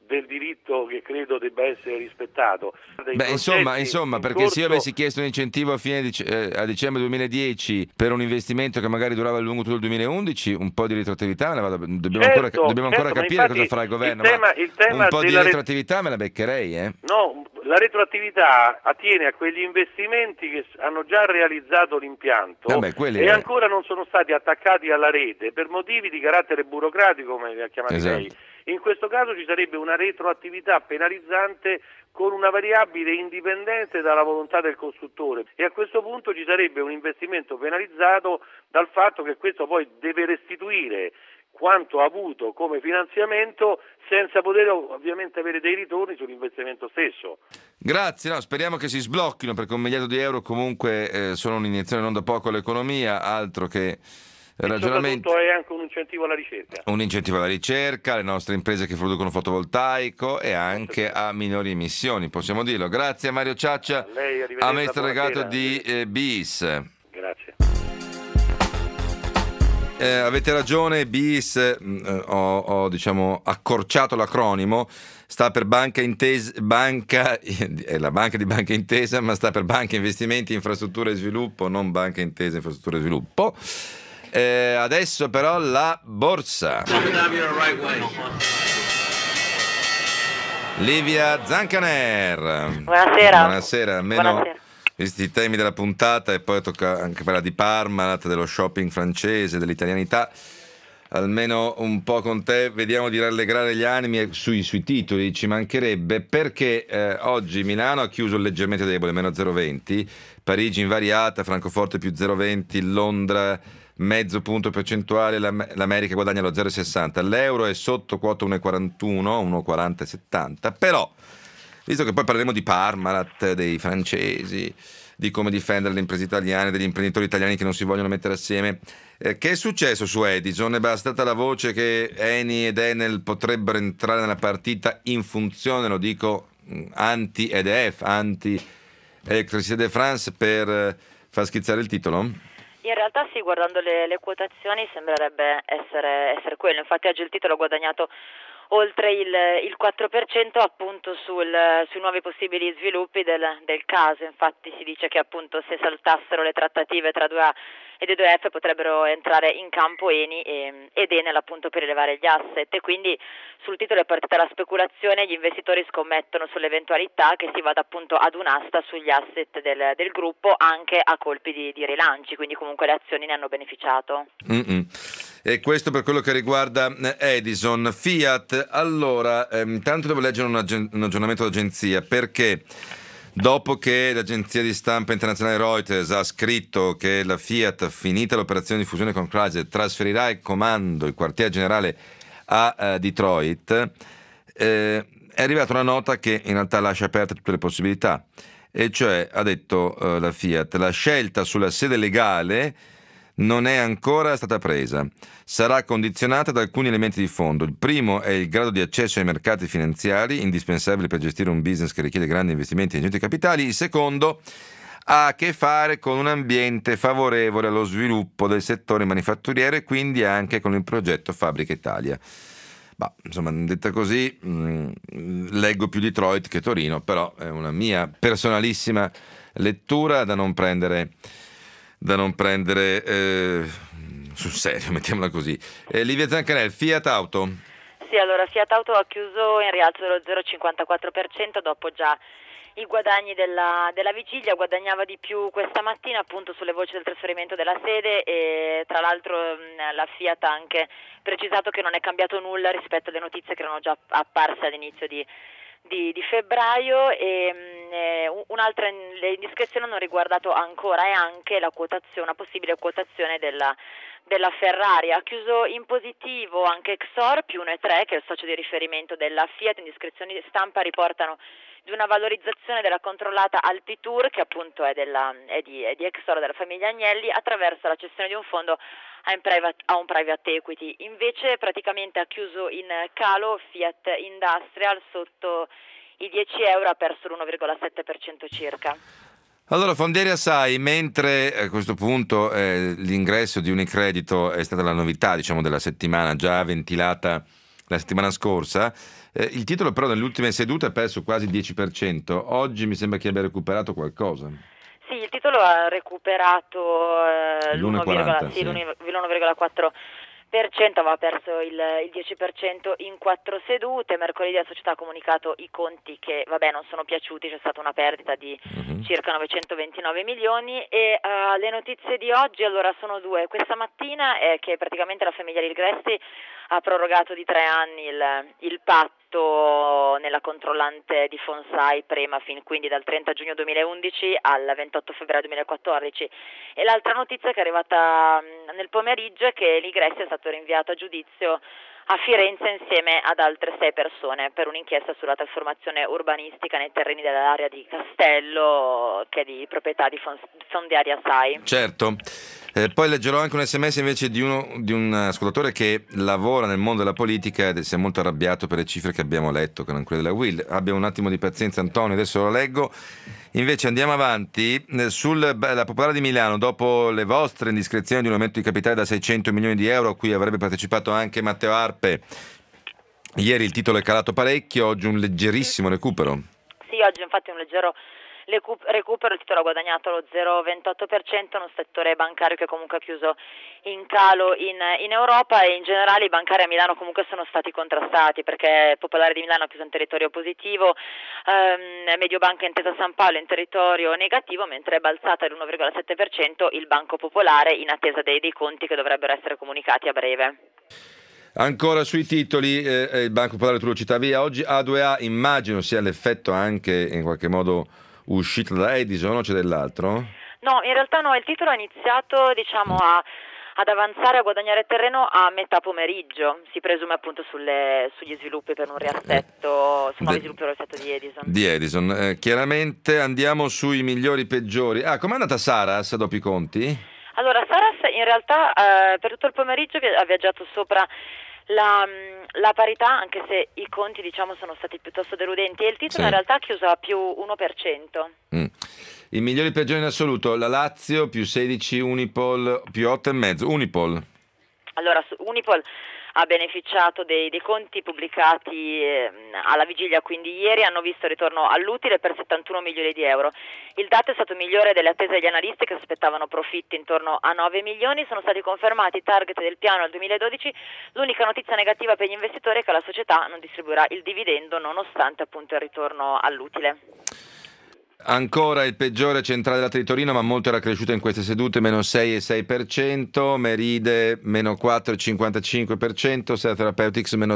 del diritto che credo debba essere rispettato. Beh, insomma, perché se io avessi chiesto un incentivo a dicembre 2010 per un investimento che magari durava lungo tutto il 2011, un po' di retroattività dobbiamo ancora capire cosa farà il governo. Il tema un po' di retroattività me la beccherei, No, la retroattività attiene a quegli investimenti che hanno già realizzato l'impianto e ancora non sono stati attaccati alla rete per motivi di carattere burocratico, come li ha chiamati lei. In questo caso ci sarebbe una retroattività penalizzante con una variabile indipendente dalla volontà del costruttore e a questo punto ci sarebbe un investimento penalizzato dal fatto che questo poi deve restituire quanto ha avuto come finanziamento senza poter ovviamente avere dei ritorni sull'investimento stesso. Grazie, speriamo che si sblocchino, perché €1 miliardo comunque sono un'iniezione non da poco all'economia, altro che ragionamenti. Soprattutto è anche un incentivo alla ricerca. Un incentivo alla ricerca, alle nostre imprese che producono fotovoltaico e anche a minori emissioni, possiamo dirlo. Grazie a Mario Ciaccia, amministratore delegato di BIS. Grazie. Avete ragione, BIS, ho accorciato l'acronimo, sta per Banca Intesa, è la banca di Banca Intesa, ma sta per Banca Investimenti, Infrastrutture e Sviluppo, non Banca Intesa, Infrastrutture e Sviluppo. Adesso però la borsa. Livia Zancaner. Buonasera. Almeno visti i temi della puntata, e poi tocca anche parlare di Parmalat, dello shopping francese, dell'italianità. Almeno un po' con te vediamo di rallegrare gli animi sui titoli, ci mancherebbe, perché oggi Milano ha chiuso leggermente debole, meno 0,20, Parigi invariata, Francoforte più 0,20, Londra mezzo punto percentuale, l'America guadagna lo 0,60, l'euro è sotto quota 1,41, 1,40,70, però visto che poi parleremo di Parmalat, dei francesi, di come difendere le imprese italiane, degli imprenditori italiani che non si vogliono mettere assieme, che è successo su Edison? È bastata la voce che Eni ed Enel potrebbero entrare nella partita in funzione, lo dico, anti-EDF, anti-Electricité de France, per far schizzare il titolo? In realtà sì, guardando le quotazioni sembrerebbe essere quello. Infatti oggi il titolo ha guadagnato oltre il 4% appunto sui nuovi possibili sviluppi del caso. Infatti si dice che appunto se saltassero le trattative tra 2A ed E2F potrebbero entrare in campo Eni ed Enel appunto per rilevare gli asset, e quindi sul titolo è partita la speculazione. Gli investitori scommettono sull'eventualità che si vada appunto ad un'asta sugli asset del gruppo, anche a colpi di rilanci, quindi comunque le azioni ne hanno beneficiato. E questo per quello che riguarda Edison. Fiat, allora, intanto devo leggere un aggiornamento d'agenzia, perché dopo che l'agenzia di stampa internazionale Reuters ha scritto che la Fiat, finita l'operazione di fusione con Chrysler, trasferirà il comando, il quartier generale a Detroit, è arrivata una nota che in realtà lascia aperte tutte le possibilità, e cioè ha detto la Fiat: la scelta sulla sede legale non è ancora stata presa, sarà condizionata da alcuni elementi di fondo. Il primo è il grado di accesso ai mercati finanziari, indispensabile per gestire un business che richiede grandi investimenti e ingenti capitali. Il secondo ha a che fare con un ambiente favorevole allo sviluppo del settore manifatturiero e quindi anche con il progetto Fabbrica Italia. Insomma, detta così, leggo più Detroit che Torino, però è una mia personalissima lettura da non prendere sul serio, mettiamola così. Livia Zancanel, Fiat Auto. Sì, allora Fiat Auto ha chiuso in rialzo dello 0,54% dopo già i guadagni della vigilia. Guadagnava di più questa mattina appunto sulle voci del trasferimento della sede, e tra l'altro la Fiat ha anche precisato che non è cambiato nulla rispetto alle notizie che erano già apparse all'inizio di febbraio, e un'altra le indiscrezioni hanno riguardato ancora anche la quotazione, una possibile quotazione della Ferrari. Ha chiuso in positivo anche Exor più 1,3, che è il socio di riferimento della Fiat. Indiscrezioni di stampa riportano di una valorizzazione della controllata Alpitour, che appunto è di Exor, della famiglia Agnelli, attraverso la cessione di un fondo a un private equity. Invece praticamente ha chiuso in calo Fiat Industrial, sotto i €10, ha perso l'1,7% circa. Allora, Fondieri Assai, mentre a questo punto l'ingresso di Unicredito è stata la novità, diciamo, della settimana, già ventilata la settimana scorsa. Il titolo però nelle ultime sedute ha perso quasi il 10%, oggi mi sembra che abbia recuperato qualcosa. Sì, il titolo ha recuperato l'1,40, l'1,4%, aveva perso il 10% in 4 sedute. Mercoledì la società ha comunicato i conti che non sono piaciuti, c'è stata una perdita di circa 929 milioni e le notizie di oggi allora sono due. Questa mattina è che praticamente la famiglia Ligresti ha prorogato di 3 anni il patto nella controllante di Fonsai Premafin, quindi dal 30 giugno 2011 al 28 febbraio 2014. E l'altra notizia che è arrivata nel pomeriggio è che Ligresti è stato rinviato a giudizio a Firenze insieme ad altre 6 persone per un'inchiesta sulla trasformazione urbanistica nei terreni dell'area di Castello, che è di proprietà di Fondiaria SAI. Certo. Poi leggerò anche un sms invece di un ascoltatore che lavora nel mondo della politica ed si è molto arrabbiato per le cifre che abbiamo letto, che non quelle della Will. Abbia un attimo di pazienza, Antonio, adesso lo leggo. Invece andiamo avanti. La Popolare di Milano, dopo le vostre indiscrezioni di un aumento di capitale da 600 milioni di euro a cui avrebbe partecipato anche Matteo Arpe, ieri il titolo è calato parecchio, oggi un leggerissimo recupero. Sì, oggi infatti un leggero recupero, il titolo ha guadagnato lo 0,28%, uno settore bancario che comunque ha chiuso in calo in Europa, e in generale i bancari a Milano comunque sono stati contrastati, perché Popolare di Milano ha chiuso in territorio positivo, Mediobanca Intesa San Paolo in territorio negativo, mentre è balzata all'1,7% il Banco Popolare in attesa dei conti che dovrebbero essere comunicati a breve. Ancora sui titoli, il Banco Popolare, tu lo citavi oggi, A2A immagino sia l'effetto anche in qualche modo uscito da Edison, o c'è dell'altro? No, in realtà no, il titolo ha iniziato ad avanzare, a guadagnare terreno a metà pomeriggio, si presume appunto sugli sviluppi per un riassetto, su nuovi sviluppi per un riassetto di Edison. Chiaramente andiamo sui migliori peggiori. Com'è andata Saras dopo i conti? Allora, Saras in realtà per tutto il pomeriggio ha viaggiato sopra la parità, anche se i conti sono stati piuttosto deludenti, e il titolo in realtà ha chiuso a più 1%. I migliori peggiori in assoluto: la Lazio più 16, Unipol più 8,5. Unipol. Allora, Unipol ha beneficiato dei conti pubblicati alla vigilia, quindi ieri hanno visto ritorno all'utile per 71 milioni di euro. Il dato è stato migliore delle attese degli analisti, che aspettavano profitti intorno a 9 milioni. Sono stati confermati i target del piano al 2012. L'unica notizia negativa per gli investitori è che la società non distribuirà il dividendo nonostante appunto il ritorno all'utile. Ancora il peggiore Centrale Latte di Torino, ma molto era cresciuta in queste sedute, meno 6,6%, Meride meno 4,55%, Sera Therapeutics meno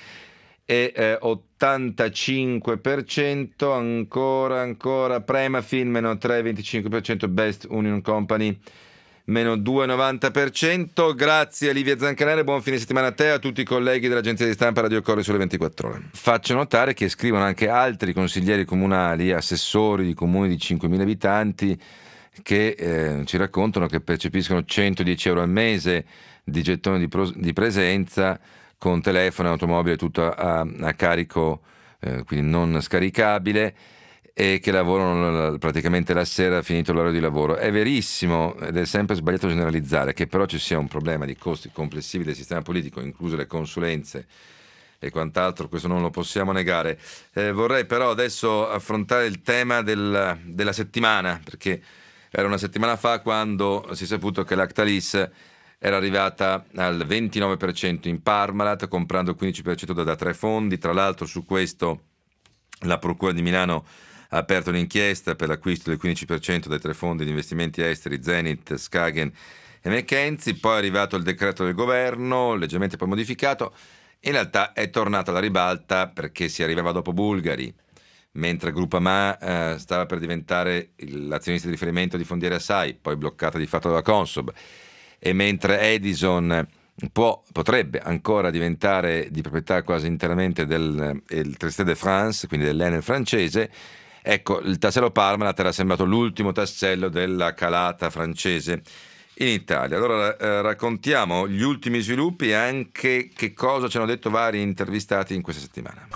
3,85%, ancora Premafin meno 3,25%, Best Union Company meno 2,90%. Grazie a Livia Zancanare, buon fine settimana a te e a tutti i colleghi dell'agenzia di stampa Radio Corre Sole 24 Ore. Faccio notare che scrivono anche altri consiglieri comunali, assessori di comuni di 5.000 abitanti, che ci raccontano che percepiscono 110 euro al mese di gettoni di presenza, con telefono e automobile tutto a carico, quindi non scaricabile, e che lavorano praticamente la sera finito l'orario di lavoro. È verissimo, ed è sempre sbagliato generalizzare, che però ci sia un problema di costi complessivi del sistema politico, incluse le consulenze e quant'altro, questo non lo possiamo negare. Vorrei però adesso affrontare il tema della settimana, perché era una settimana fa quando si è saputo che Lactalis era arrivata al 29% in Parmalat, comprando il 15% da 3 fondi. Tra l'altro su questo la Procura di Milano ha aperto un'inchiesta per l'acquisto del 15% dai 3 fondi di investimenti esteri Zenith, Skagen e McKenzie. Poi è arrivato il decreto del governo, leggermente poi modificato. In realtà è tornata alla ribalta, perché si arrivava dopo Bulgari, mentre Groupama stava per diventare l'azionista di riferimento di Fondiaria SAI, poi bloccata di fatto dalla Consob, e mentre Edison potrebbe ancora diventare di proprietà quasi interamente del Trésor de France, quindi dell'Enel francese. Ecco, il tassello Parmalat era sembrato l'ultimo tassello della calata francese in Italia. Allora raccontiamo gli ultimi sviluppi e anche che cosa ci hanno detto vari intervistati in questa settimana.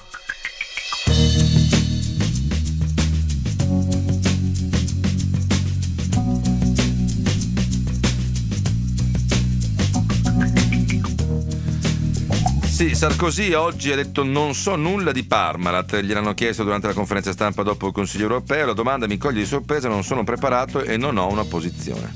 Sì, Sarkozy oggi ha detto non so nulla di Parmalat, gliel'hanno chiesto durante la conferenza stampa dopo il Consiglio europeo, la domanda mi coglie di sorpresa, non sono preparato e non ho una posizione.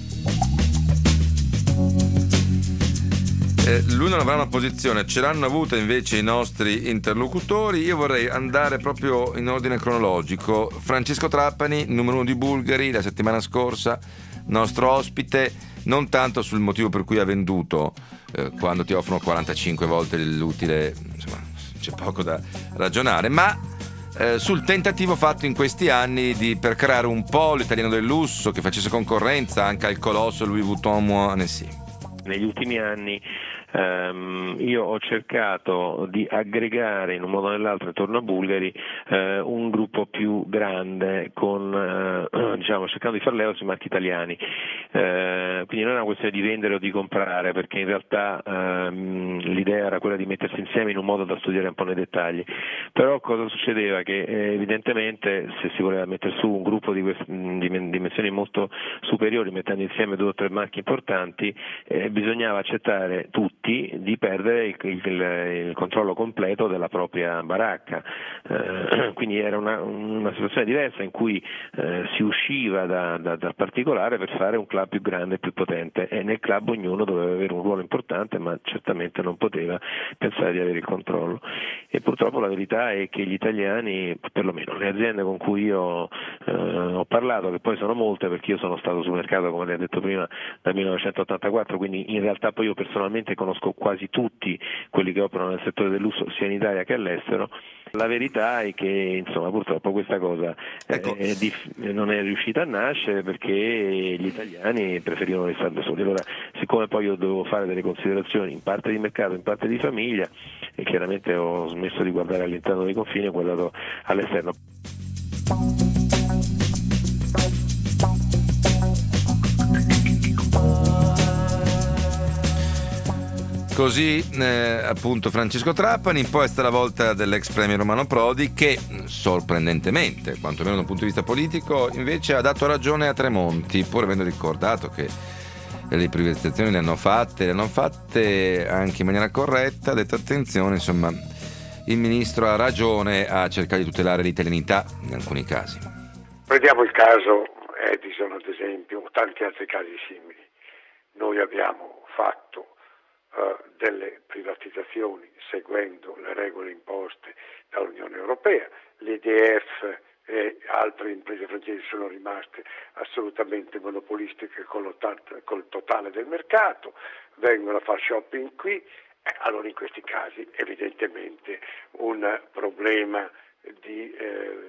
Lui non avrà una posizione, ce l'hanno avuta invece i nostri interlocutori. Io vorrei andare proprio in ordine cronologico. Francesco Trapani, numero 1 di Bulgari, la settimana scorsa, nostro ospite, non tanto sul motivo per cui ha venduto, quando ti offrono 45 volte l'utile, insomma, c'è poco da ragionare, ma sul tentativo fatto in questi anni per creare un polo italiano del lusso che facesse concorrenza anche al colosso Louis Vuitton Moët Hennessy. Negli ultimi anni io ho cercato di aggregare in un modo o nell'altro intorno a Bulgari un gruppo più grande con cercando di far leva sui marchi italiani, quindi non è una questione di vendere o di comprare, perché in realtà l'idea era quella di mettersi insieme in un modo da studiare un po' nei dettagli. Però cosa succedeva? Che evidentemente se si voleva mettere su un gruppo di dimensioni molto superiori, mettendo insieme 2 o 3 marchi importanti, bisognava accettare tutti di perdere il controllo completo della propria baracca, quindi era una situazione diversa in cui si usciva dal particolare per fare un club più grande e più potente, e nel club ognuno doveva avere un ruolo importante, ma certamente non poteva pensare di avere il controllo. E purtroppo la verità è che gli italiani, perlomeno le aziende con cui io ho parlato, che poi sono molte perché io sono stato sul mercato, come lei ha detto prima, dal 1984, quindi in realtà poi io personalmente conosco quasi tutti quelli che operano nel settore del lusso sia in Italia che all'estero. La verità è che insomma purtroppo questa cosa non è riuscita a nascere perché gli italiani preferivano restare da soli. Allora, siccome poi io dovevo fare delle considerazioni in parte di mercato, in parte di famiglia, e chiaramente ho smesso di guardare all'interno dei confini e ho guardato all'esterno. Così appunto Francesco Trapani. Poi è stata la volta dell'ex premier Romano Prodi che sorprendentemente, quantomeno da un punto di vista politico, invece ha dato ragione a Tremonti, pur avendo ricordato che le privatizzazioni le hanno fatte anche in maniera corretta. Ha detto attenzione, insomma, il ministro ha ragione a cercare di tutelare l'italianità in alcuni casi. Prendiamo il caso Edison ad esempio, o tanti altri casi simili. Noi abbiamo fatto delle privatizzazioni seguendo le regole imposte dall'Unione Europea, l'EDF e altre imprese francesi sono rimaste assolutamente monopolistiche col totale del mercato, vengono a fare shopping qui, allora in questi casi evidentemente un problema di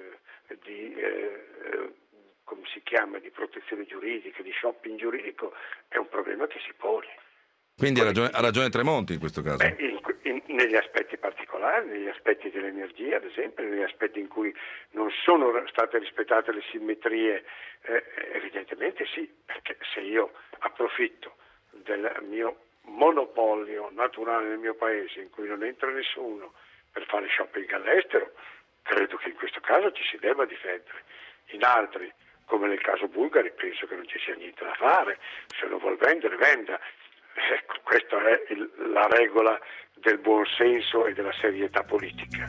come si chiama, di protezione giuridica, di shopping giuridico è un problema che si pone. Quindi ha ragione Tremonti in questo caso? Negli aspetti particolari, negli aspetti dell'energia ad esempio, negli aspetti in cui non sono state rispettate le simmetrie, evidentemente sì, perché se io approfitto del mio monopolio naturale nel mio paese in cui non entra nessuno per fare shopping all'estero, credo che in questo caso ci si debba difendere. In altri, come nel caso Bulgari, penso che non ci sia niente da fare, se lo vuol vendere, venda. Ecco, questa è la regola del buon senso e della serietà politica.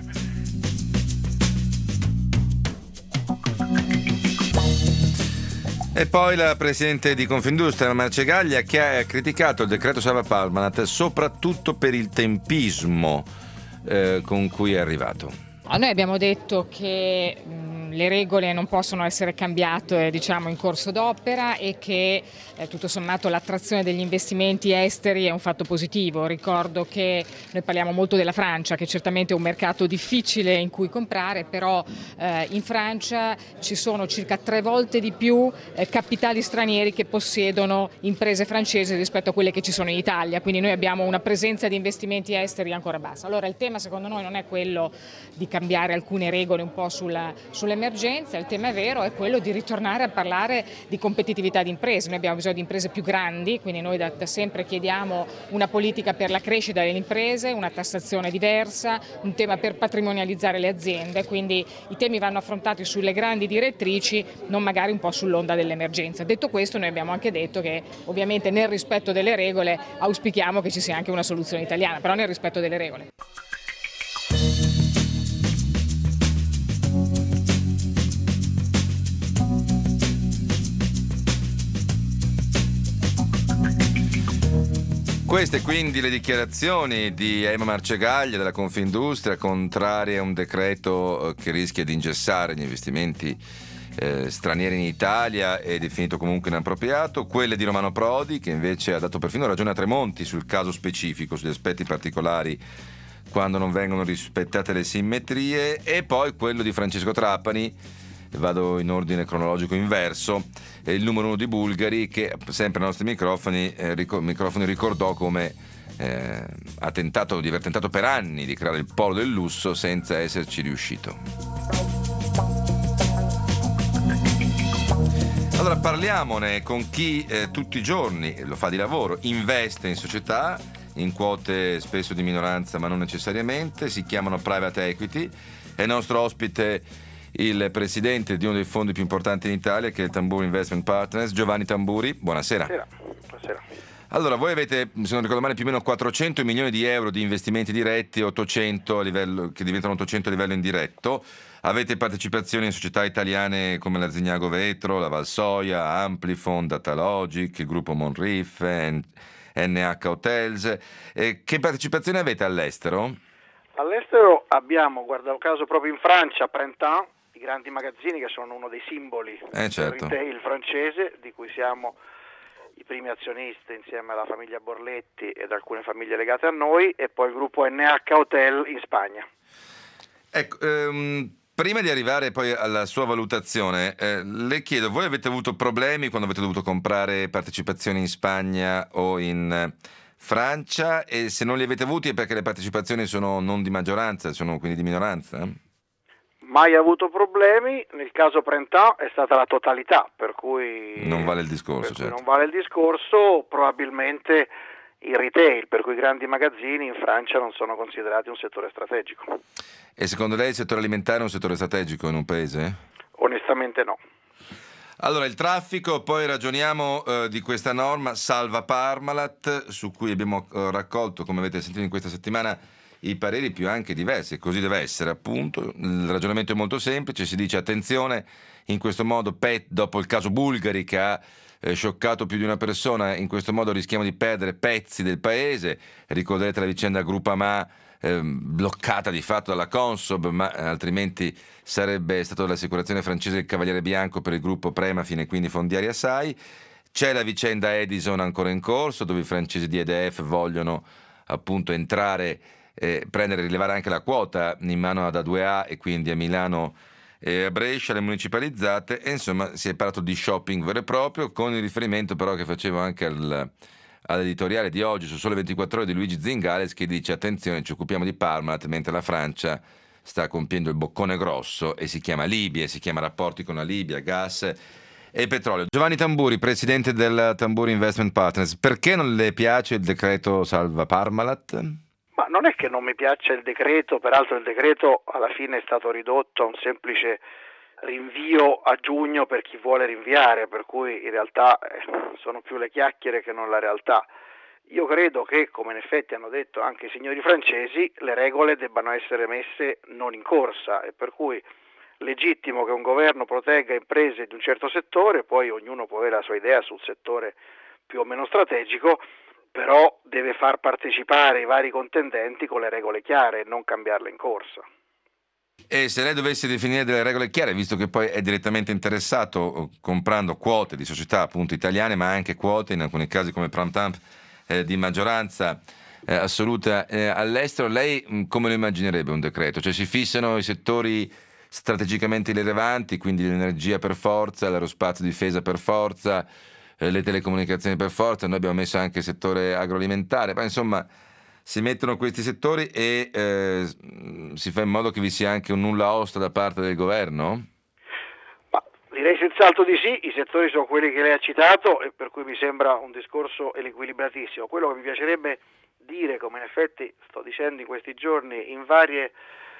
E poi la presidente di Confindustria Marcegaglia, che ha criticato il decreto Salva Parmalat soprattutto per il tempismo con cui è arrivato. Noi abbiamo detto che le regole non possono essere cambiate in corso d'opera e che tutto sommato l'attrazione degli investimenti esteri è un fatto positivo. Ricordo che noi parliamo molto della Francia, che certamente è un mercato difficile in cui comprare, però in Francia ci sono circa 3 volte di più capitali stranieri che possiedono imprese francesi rispetto a quelle che ci sono in Italia, quindi noi abbiamo una presenza di investimenti esteri ancora bassa. Allora il tema secondo noi non è quello di cambiare alcune regole un po' sulle dell'emergenza, il tema è vero, è quello di ritornare a parlare di competitività di imprese. Noi abbiamo bisogno di imprese più grandi, quindi noi da sempre chiediamo una politica per la crescita delle imprese, una tassazione diversa, un tema per patrimonializzare le aziende, quindi i temi vanno affrontati sulle grandi direttrici, non magari un po' sull'onda dell'emergenza. Detto questo, noi abbiamo anche detto che ovviamente nel rispetto delle regole auspichiamo che ci sia anche una soluzione italiana, però nel rispetto delle regole. Queste quindi le dichiarazioni di Emma Marcegaglia della Confindustria, contraria a un decreto che rischia di ingessare gli investimenti stranieri in Italia e definito comunque inappropriato, quelle di Romano Prodi, che invece ha dato perfino ragione a Tremonti sul caso specifico, sugli aspetti particolari quando non vengono rispettate le simmetrie, e poi quello di Francesco Trapani, vado in ordine cronologico inverso, il numero uno di Bulgari, che sempre ai nostri microfoni ricordò come ha tentato di aver tentato per anni di creare il polo del lusso senza esserci riuscito. Allora parliamone con chi tutti i giorni, lo fa di lavoro, investe in società, in quote spesso di minoranza ma non necessariamente, si chiamano private equity. È il nostro ospite il presidente di uno dei fondi più importanti in Italia, che è il Tamburi Investment Partners, Giovanni Tamburi. Buonasera. Buonasera. Allora, voi avete, se non ricordo male, più o meno 400 milioni di euro di investimenti diretti, 800 a livello, che diventano 800 a livello indiretto. Avete partecipazioni in società italiane come la Zignago Vetro, la Valsoia, Amplifon, Datalogic, il gruppo Monriff, NH Hotels. Che partecipazioni avete all'estero? All'estero abbiamo, guarda caso, proprio in Francia, Printemps, i grandi magazzini che sono uno dei simboli certo. del retail francese, di cui siamo i primi azionisti insieme alla famiglia Borletti ed alcune famiglie legate a noi, e poi il gruppo NH Hotel in Spagna. Ecco, prima di arrivare poi alla sua valutazione, le chiedo, voi avete avuto problemi quando avete dovuto comprare partecipazioni in Spagna o in Francia, e se non li avete avuti è perché le partecipazioni sono non di maggioranza, sono quindi di minoranza? Mai avuto problemi, nel caso Printemps è stata la totalità, per cui non vale il discorso, certo. Non vale il discorso, probabilmente il retail, per cui i grandi magazzini in Francia non sono considerati un settore strategico. E secondo lei il settore alimentare è un settore strategico in un paese? Onestamente no. Allora, il traffico, poi ragioniamo di questa norma Salva Parmalat, su cui abbiamo raccolto, come avete sentito in questa settimana, i pareri più anche diversi, e così deve essere, appunto. Il ragionamento è molto semplice, si dice attenzione, in questo modo dopo il caso Bulgari che ha scioccato più di una persona, in questo modo rischiamo di perdere pezzi del paese. Ricorderete la vicenda Groupama, bloccata di fatto dalla Consob, ma altrimenti sarebbe stato l'assicurazione francese il cavaliere bianco per il gruppo Premafin e quindi Fondiaria Sai. C'è la vicenda Edison ancora in corso, dove i francesi di EDF vogliono appunto entrare, prendere e rilevare anche la quota in mano ad A2A e quindi a Milano e a Brescia, le municipalizzate, e insomma si è parlato di shopping vero e proprio, con il riferimento però che facevo anche all'editoriale di oggi su Sole 24 Ore di Luigi Zingales, che dice attenzione, ci occupiamo di Parmalat mentre la Francia sta compiendo il boccone grosso e si chiama Libia, e si chiama rapporti con la Libia, gas e petrolio. Giovanni Tamburi, presidente del Tamburi Investment Partners, perché non le piace il decreto Salva Parmalat? Ma non è che non mi piaccia il decreto, peraltro il decreto alla fine è stato ridotto a un semplice rinvio a giugno per chi vuole rinviare, per cui in realtà sono più le chiacchiere che non la realtà. Io credo che, come in effetti hanno detto anche i signori francesi, le regole debbano essere messe non in corsa, e per cui legittimo che un governo protegga imprese di un certo settore, poi ognuno può avere la sua idea sul settore più o meno strategico, però deve far partecipare i vari contendenti con le regole chiare e non cambiarle in corsa. E se lei dovesse definire delle regole chiare, visto che poi è direttamente interessato comprando quote di società appunto italiane, ma anche quote in alcuni casi come Printemps di maggioranza assoluta all'estero, lei come lo immaginerebbe un decreto? Cioè si fissano i settori strategicamente rilevanti, quindi l'energia per forza, l'aerospazio difesa per forza, le telecomunicazioni per forza, noi abbiamo messo anche il settore agroalimentare, ma insomma si mettono questi settori e si fa in modo che vi sia anche un nulla osta da parte del governo? Direi senz'altro di sì, i settori sono quelli che lei ha citato e per cui mi sembra un discorso equilibratissimo. Quello che mi piacerebbe dire, come in effetti sto dicendo in questi giorni in vari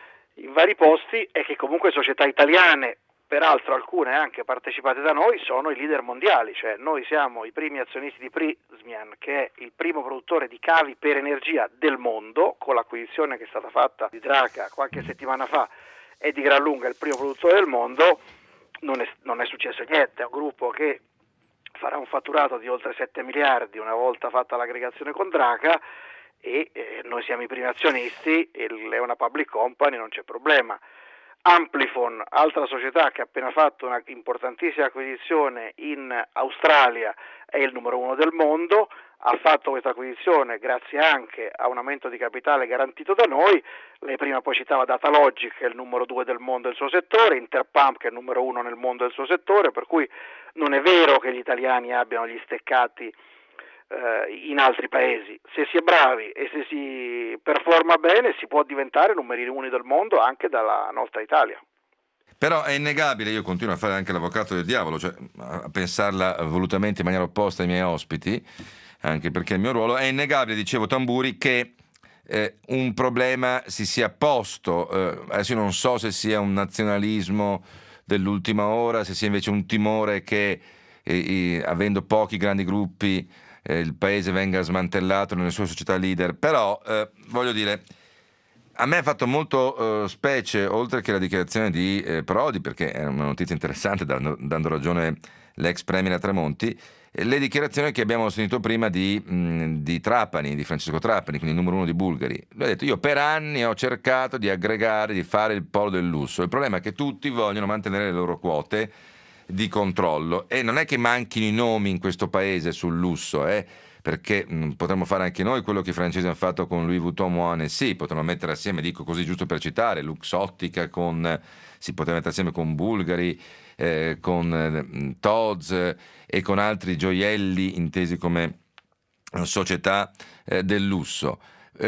posti, è che comunque società italiane, peraltro alcune anche partecipate da noi, sono i leader mondiali, cioè noi siamo i primi azionisti di Prysmian, che è il primo produttore di cavi per energia del mondo, con l'acquisizione che è stata fatta di Draca qualche settimana fa, è di gran lunga il primo produttore del mondo. Non è successo niente, è un gruppo che farà un fatturato di oltre 7 miliardi una volta fatta l'aggregazione con Draca e noi siamo i primi azionisti, è una public company, non c'è problema. Amplifon, altra società che ha appena fatto una importantissima acquisizione in Australia, è il numero 1 del mondo, ha fatto questa acquisizione grazie anche a un aumento di capitale garantito da noi. Lei prima poi citava Datalogic, che è il numero 2 del mondo del suo settore, Interpump, che è il numero 1 nel mondo del suo settore, per cui non è vero che gli italiani abbiano gli steccati in altri paesi. Se si è bravi e se si performa bene si può diventare numeri 1 del mondo anche dalla nostra Italia. Però è innegabile, io continuo a fare anche l'avvocato del diavolo, cioè a pensarla volutamente in maniera opposta ai miei ospiti, anche perché il mio ruolo è innegabile, dicevo Tamburi, che un problema si sia posto, adesso io non so se sia un nazionalismo dell'ultima ora, se sia invece un timore che avendo pochi grandi gruppi il paese venga smantellato nelle sue società leader, però voglio dire, a me ha fatto molto specie, oltre che la dichiarazione di Prodi, perché è una notizia interessante dando ragione l'ex premier Tremonti, le dichiarazioni che abbiamo sentito prima di Trapani, di Francesco Trapani, quindi il numero 1 di Bulgari. Lui ha detto: io per anni ho cercato di aggregare, di fare il polo del lusso, il problema è che tutti vogliono mantenere le loro quote di controllo e non è che manchino i nomi in questo paese sul lusso, perché potremmo fare anche noi quello che i francesi hanno fatto con Louis Vuitton, Moine, sì, potremmo mettere assieme, dico così giusto per citare, Luxottica si poteva mettere assieme con Bulgari, con Tod's e con altri gioielli intesi come società del lusso.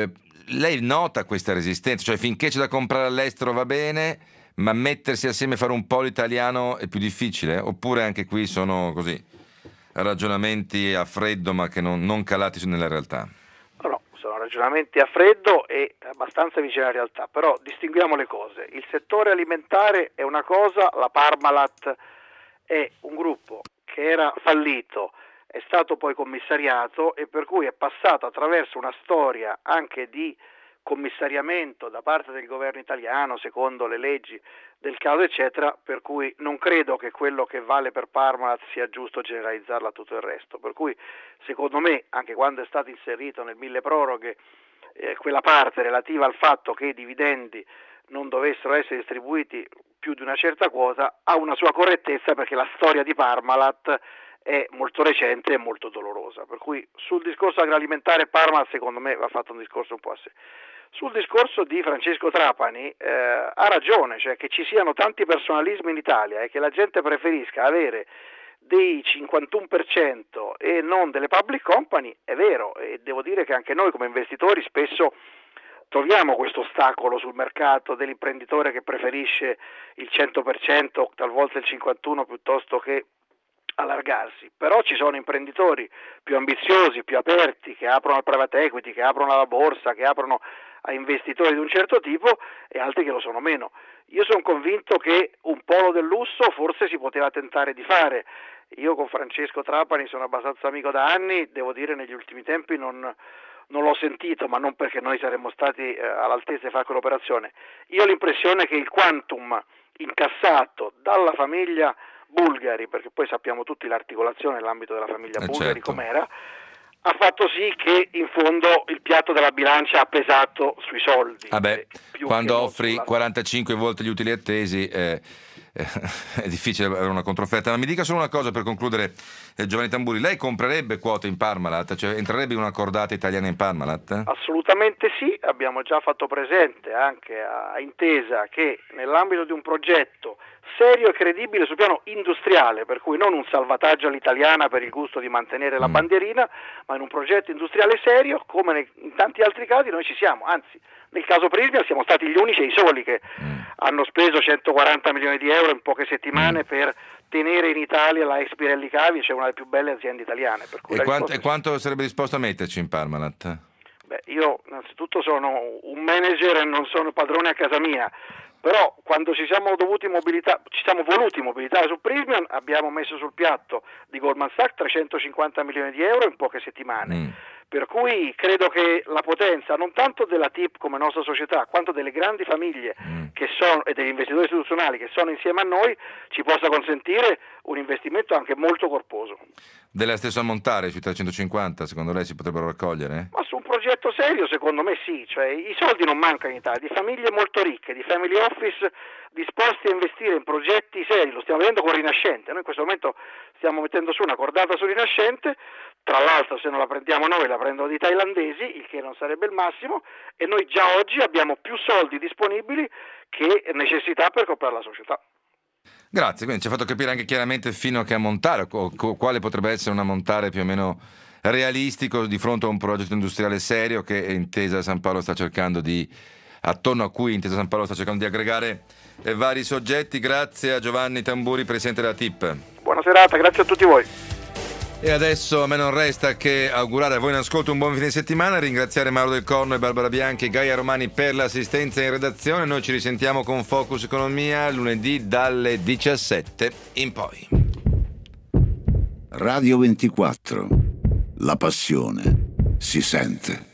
Lei nota questa resistenza, cioè finché c'è da comprare all'estero va bene, ma mettersi assieme e fare un polo italiano è più difficile? Oppure anche qui sono così ragionamenti a freddo ma che non calati nella realtà? No, sono ragionamenti a freddo e abbastanza vicini alla realtà, però distinguiamo le cose. Il settore alimentare è una cosa, la Parmalat è un gruppo che era fallito, è stato poi commissariato e per cui è passato attraverso una storia anche di commissariamento da parte del governo italiano secondo le leggi del caso eccetera, per cui non credo che quello che vale per Parmalat sia giusto generalizzarla a tutto il resto, per cui secondo me anche quando è stato inserito nel milleproroghe quella parte relativa al fatto che i dividendi non dovessero essere distribuiti più di una certa quota ha una sua correttezza, perché la storia di Parmalat è molto recente e molto dolorosa, per cui sul discorso agroalimentare Parmalat secondo me va fatto un discorso un po' a sé. Sul discorso di Francesco Trapani ha ragione, cioè che ci siano tanti personalismi in Italia e che la gente preferisca avere dei 51% e non delle public company, è vero, e devo dire che anche noi come investitori spesso troviamo questo ostacolo sul mercato dell'imprenditore che preferisce il 100%, talvolta il 51% piuttosto che allargarsi, però ci sono imprenditori più ambiziosi, più aperti, che aprono al private equity, che aprono alla borsa, che aprono a investitori di un certo tipo e altri che lo sono meno. Io sono convinto che un polo del lusso forse si poteva tentare di fare. Io con Francesco Trapani sono abbastanza amico da anni, devo dire negli ultimi tempi non l'ho sentito, ma non perché noi saremmo stati all'altezza di fare quell'operazione. Io ho l'impressione che il quantum incassato dalla famiglia Bulgari, perché poi sappiamo tutti l'articolazione nell'ambito della famiglia Bulgari, certo, com'era, ha fatto sì che in fondo il piatto della bilancia ha pesato sui soldi. Quando offri 45 volte gli utili attesi è difficile avere una controfferta. Ma mi dica solo una cosa per concludere, Giovanni Tamburi, lei comprerebbe quote in Parmalat, cioè entrerebbe in una cordata italiana in Parmalat? Assolutamente sì, abbiamo già fatto presente anche a Intesa che nell'ambito di un progetto serio e credibile sul piano industriale, per cui non un salvataggio all'italiana per il gusto di mantenere la bandierina, ma in un progetto industriale serio, come in tanti altri casi noi ci siamo, anzi nel caso Prysmian siamo stati gli unici e i soli che hanno speso 140 milioni di euro in poche settimane per tenere in Italia la ex Pirelli Cavi, cioè una delle più belle aziende italiane. Per cui e quanto sarebbe disposto a metterci in Parmalat? Beh, io innanzitutto sono un manager e non sono padrone a casa mia, però quando ci siamo voluti mobilitare su Prysmian, abbiamo messo sul piatto di Goldman Sachs 350 milioni di euro in poche settimane. Per cui credo che la potenza non tanto della TIP come nostra società, quanto delle grandi famiglie che sono, e degli investitori istituzionali che sono insieme a noi, ci possa consentire un investimento anche molto corposo. Della stessa ammontare sui 350, secondo lei si potrebbero raccogliere? Ma su un progetto serio secondo me sì, cioè i soldi non mancano in Italia, di famiglie molto ricche, di family office disposti a investire in progetti seri. Lo stiamo vedendo con Rinascente, noi in questo momento stiamo mettendo su una cordata su Rinascente, tra l'altro se non la prendiamo noi la prendono dei thailandesi, il che non sarebbe il massimo, e noi già oggi abbiamo più soldi disponibili che necessità per comprare la società. Grazie, quindi ci ha fatto capire anche chiaramente fino a che ammontare, quale potrebbe essere un ammontare più o meno realistico di fronte a un progetto industriale serio che Intesa San Paolo sta cercando attorno a cui Intesa San Paolo sta cercando di aggregare vari soggetti. Grazie a Giovanni Tamburi, presidente della TIP. Buona serata, grazie a tutti voi. E adesso a me non resta che augurare a voi in ascolto un buon fine settimana, ringraziare Mauro Del Corno e Barbara Bianchi e Gaia Romani per l'assistenza in redazione. Noi ci risentiamo con Focus Economia lunedì dalle 17 in poi. Radio 24. La passione si sente.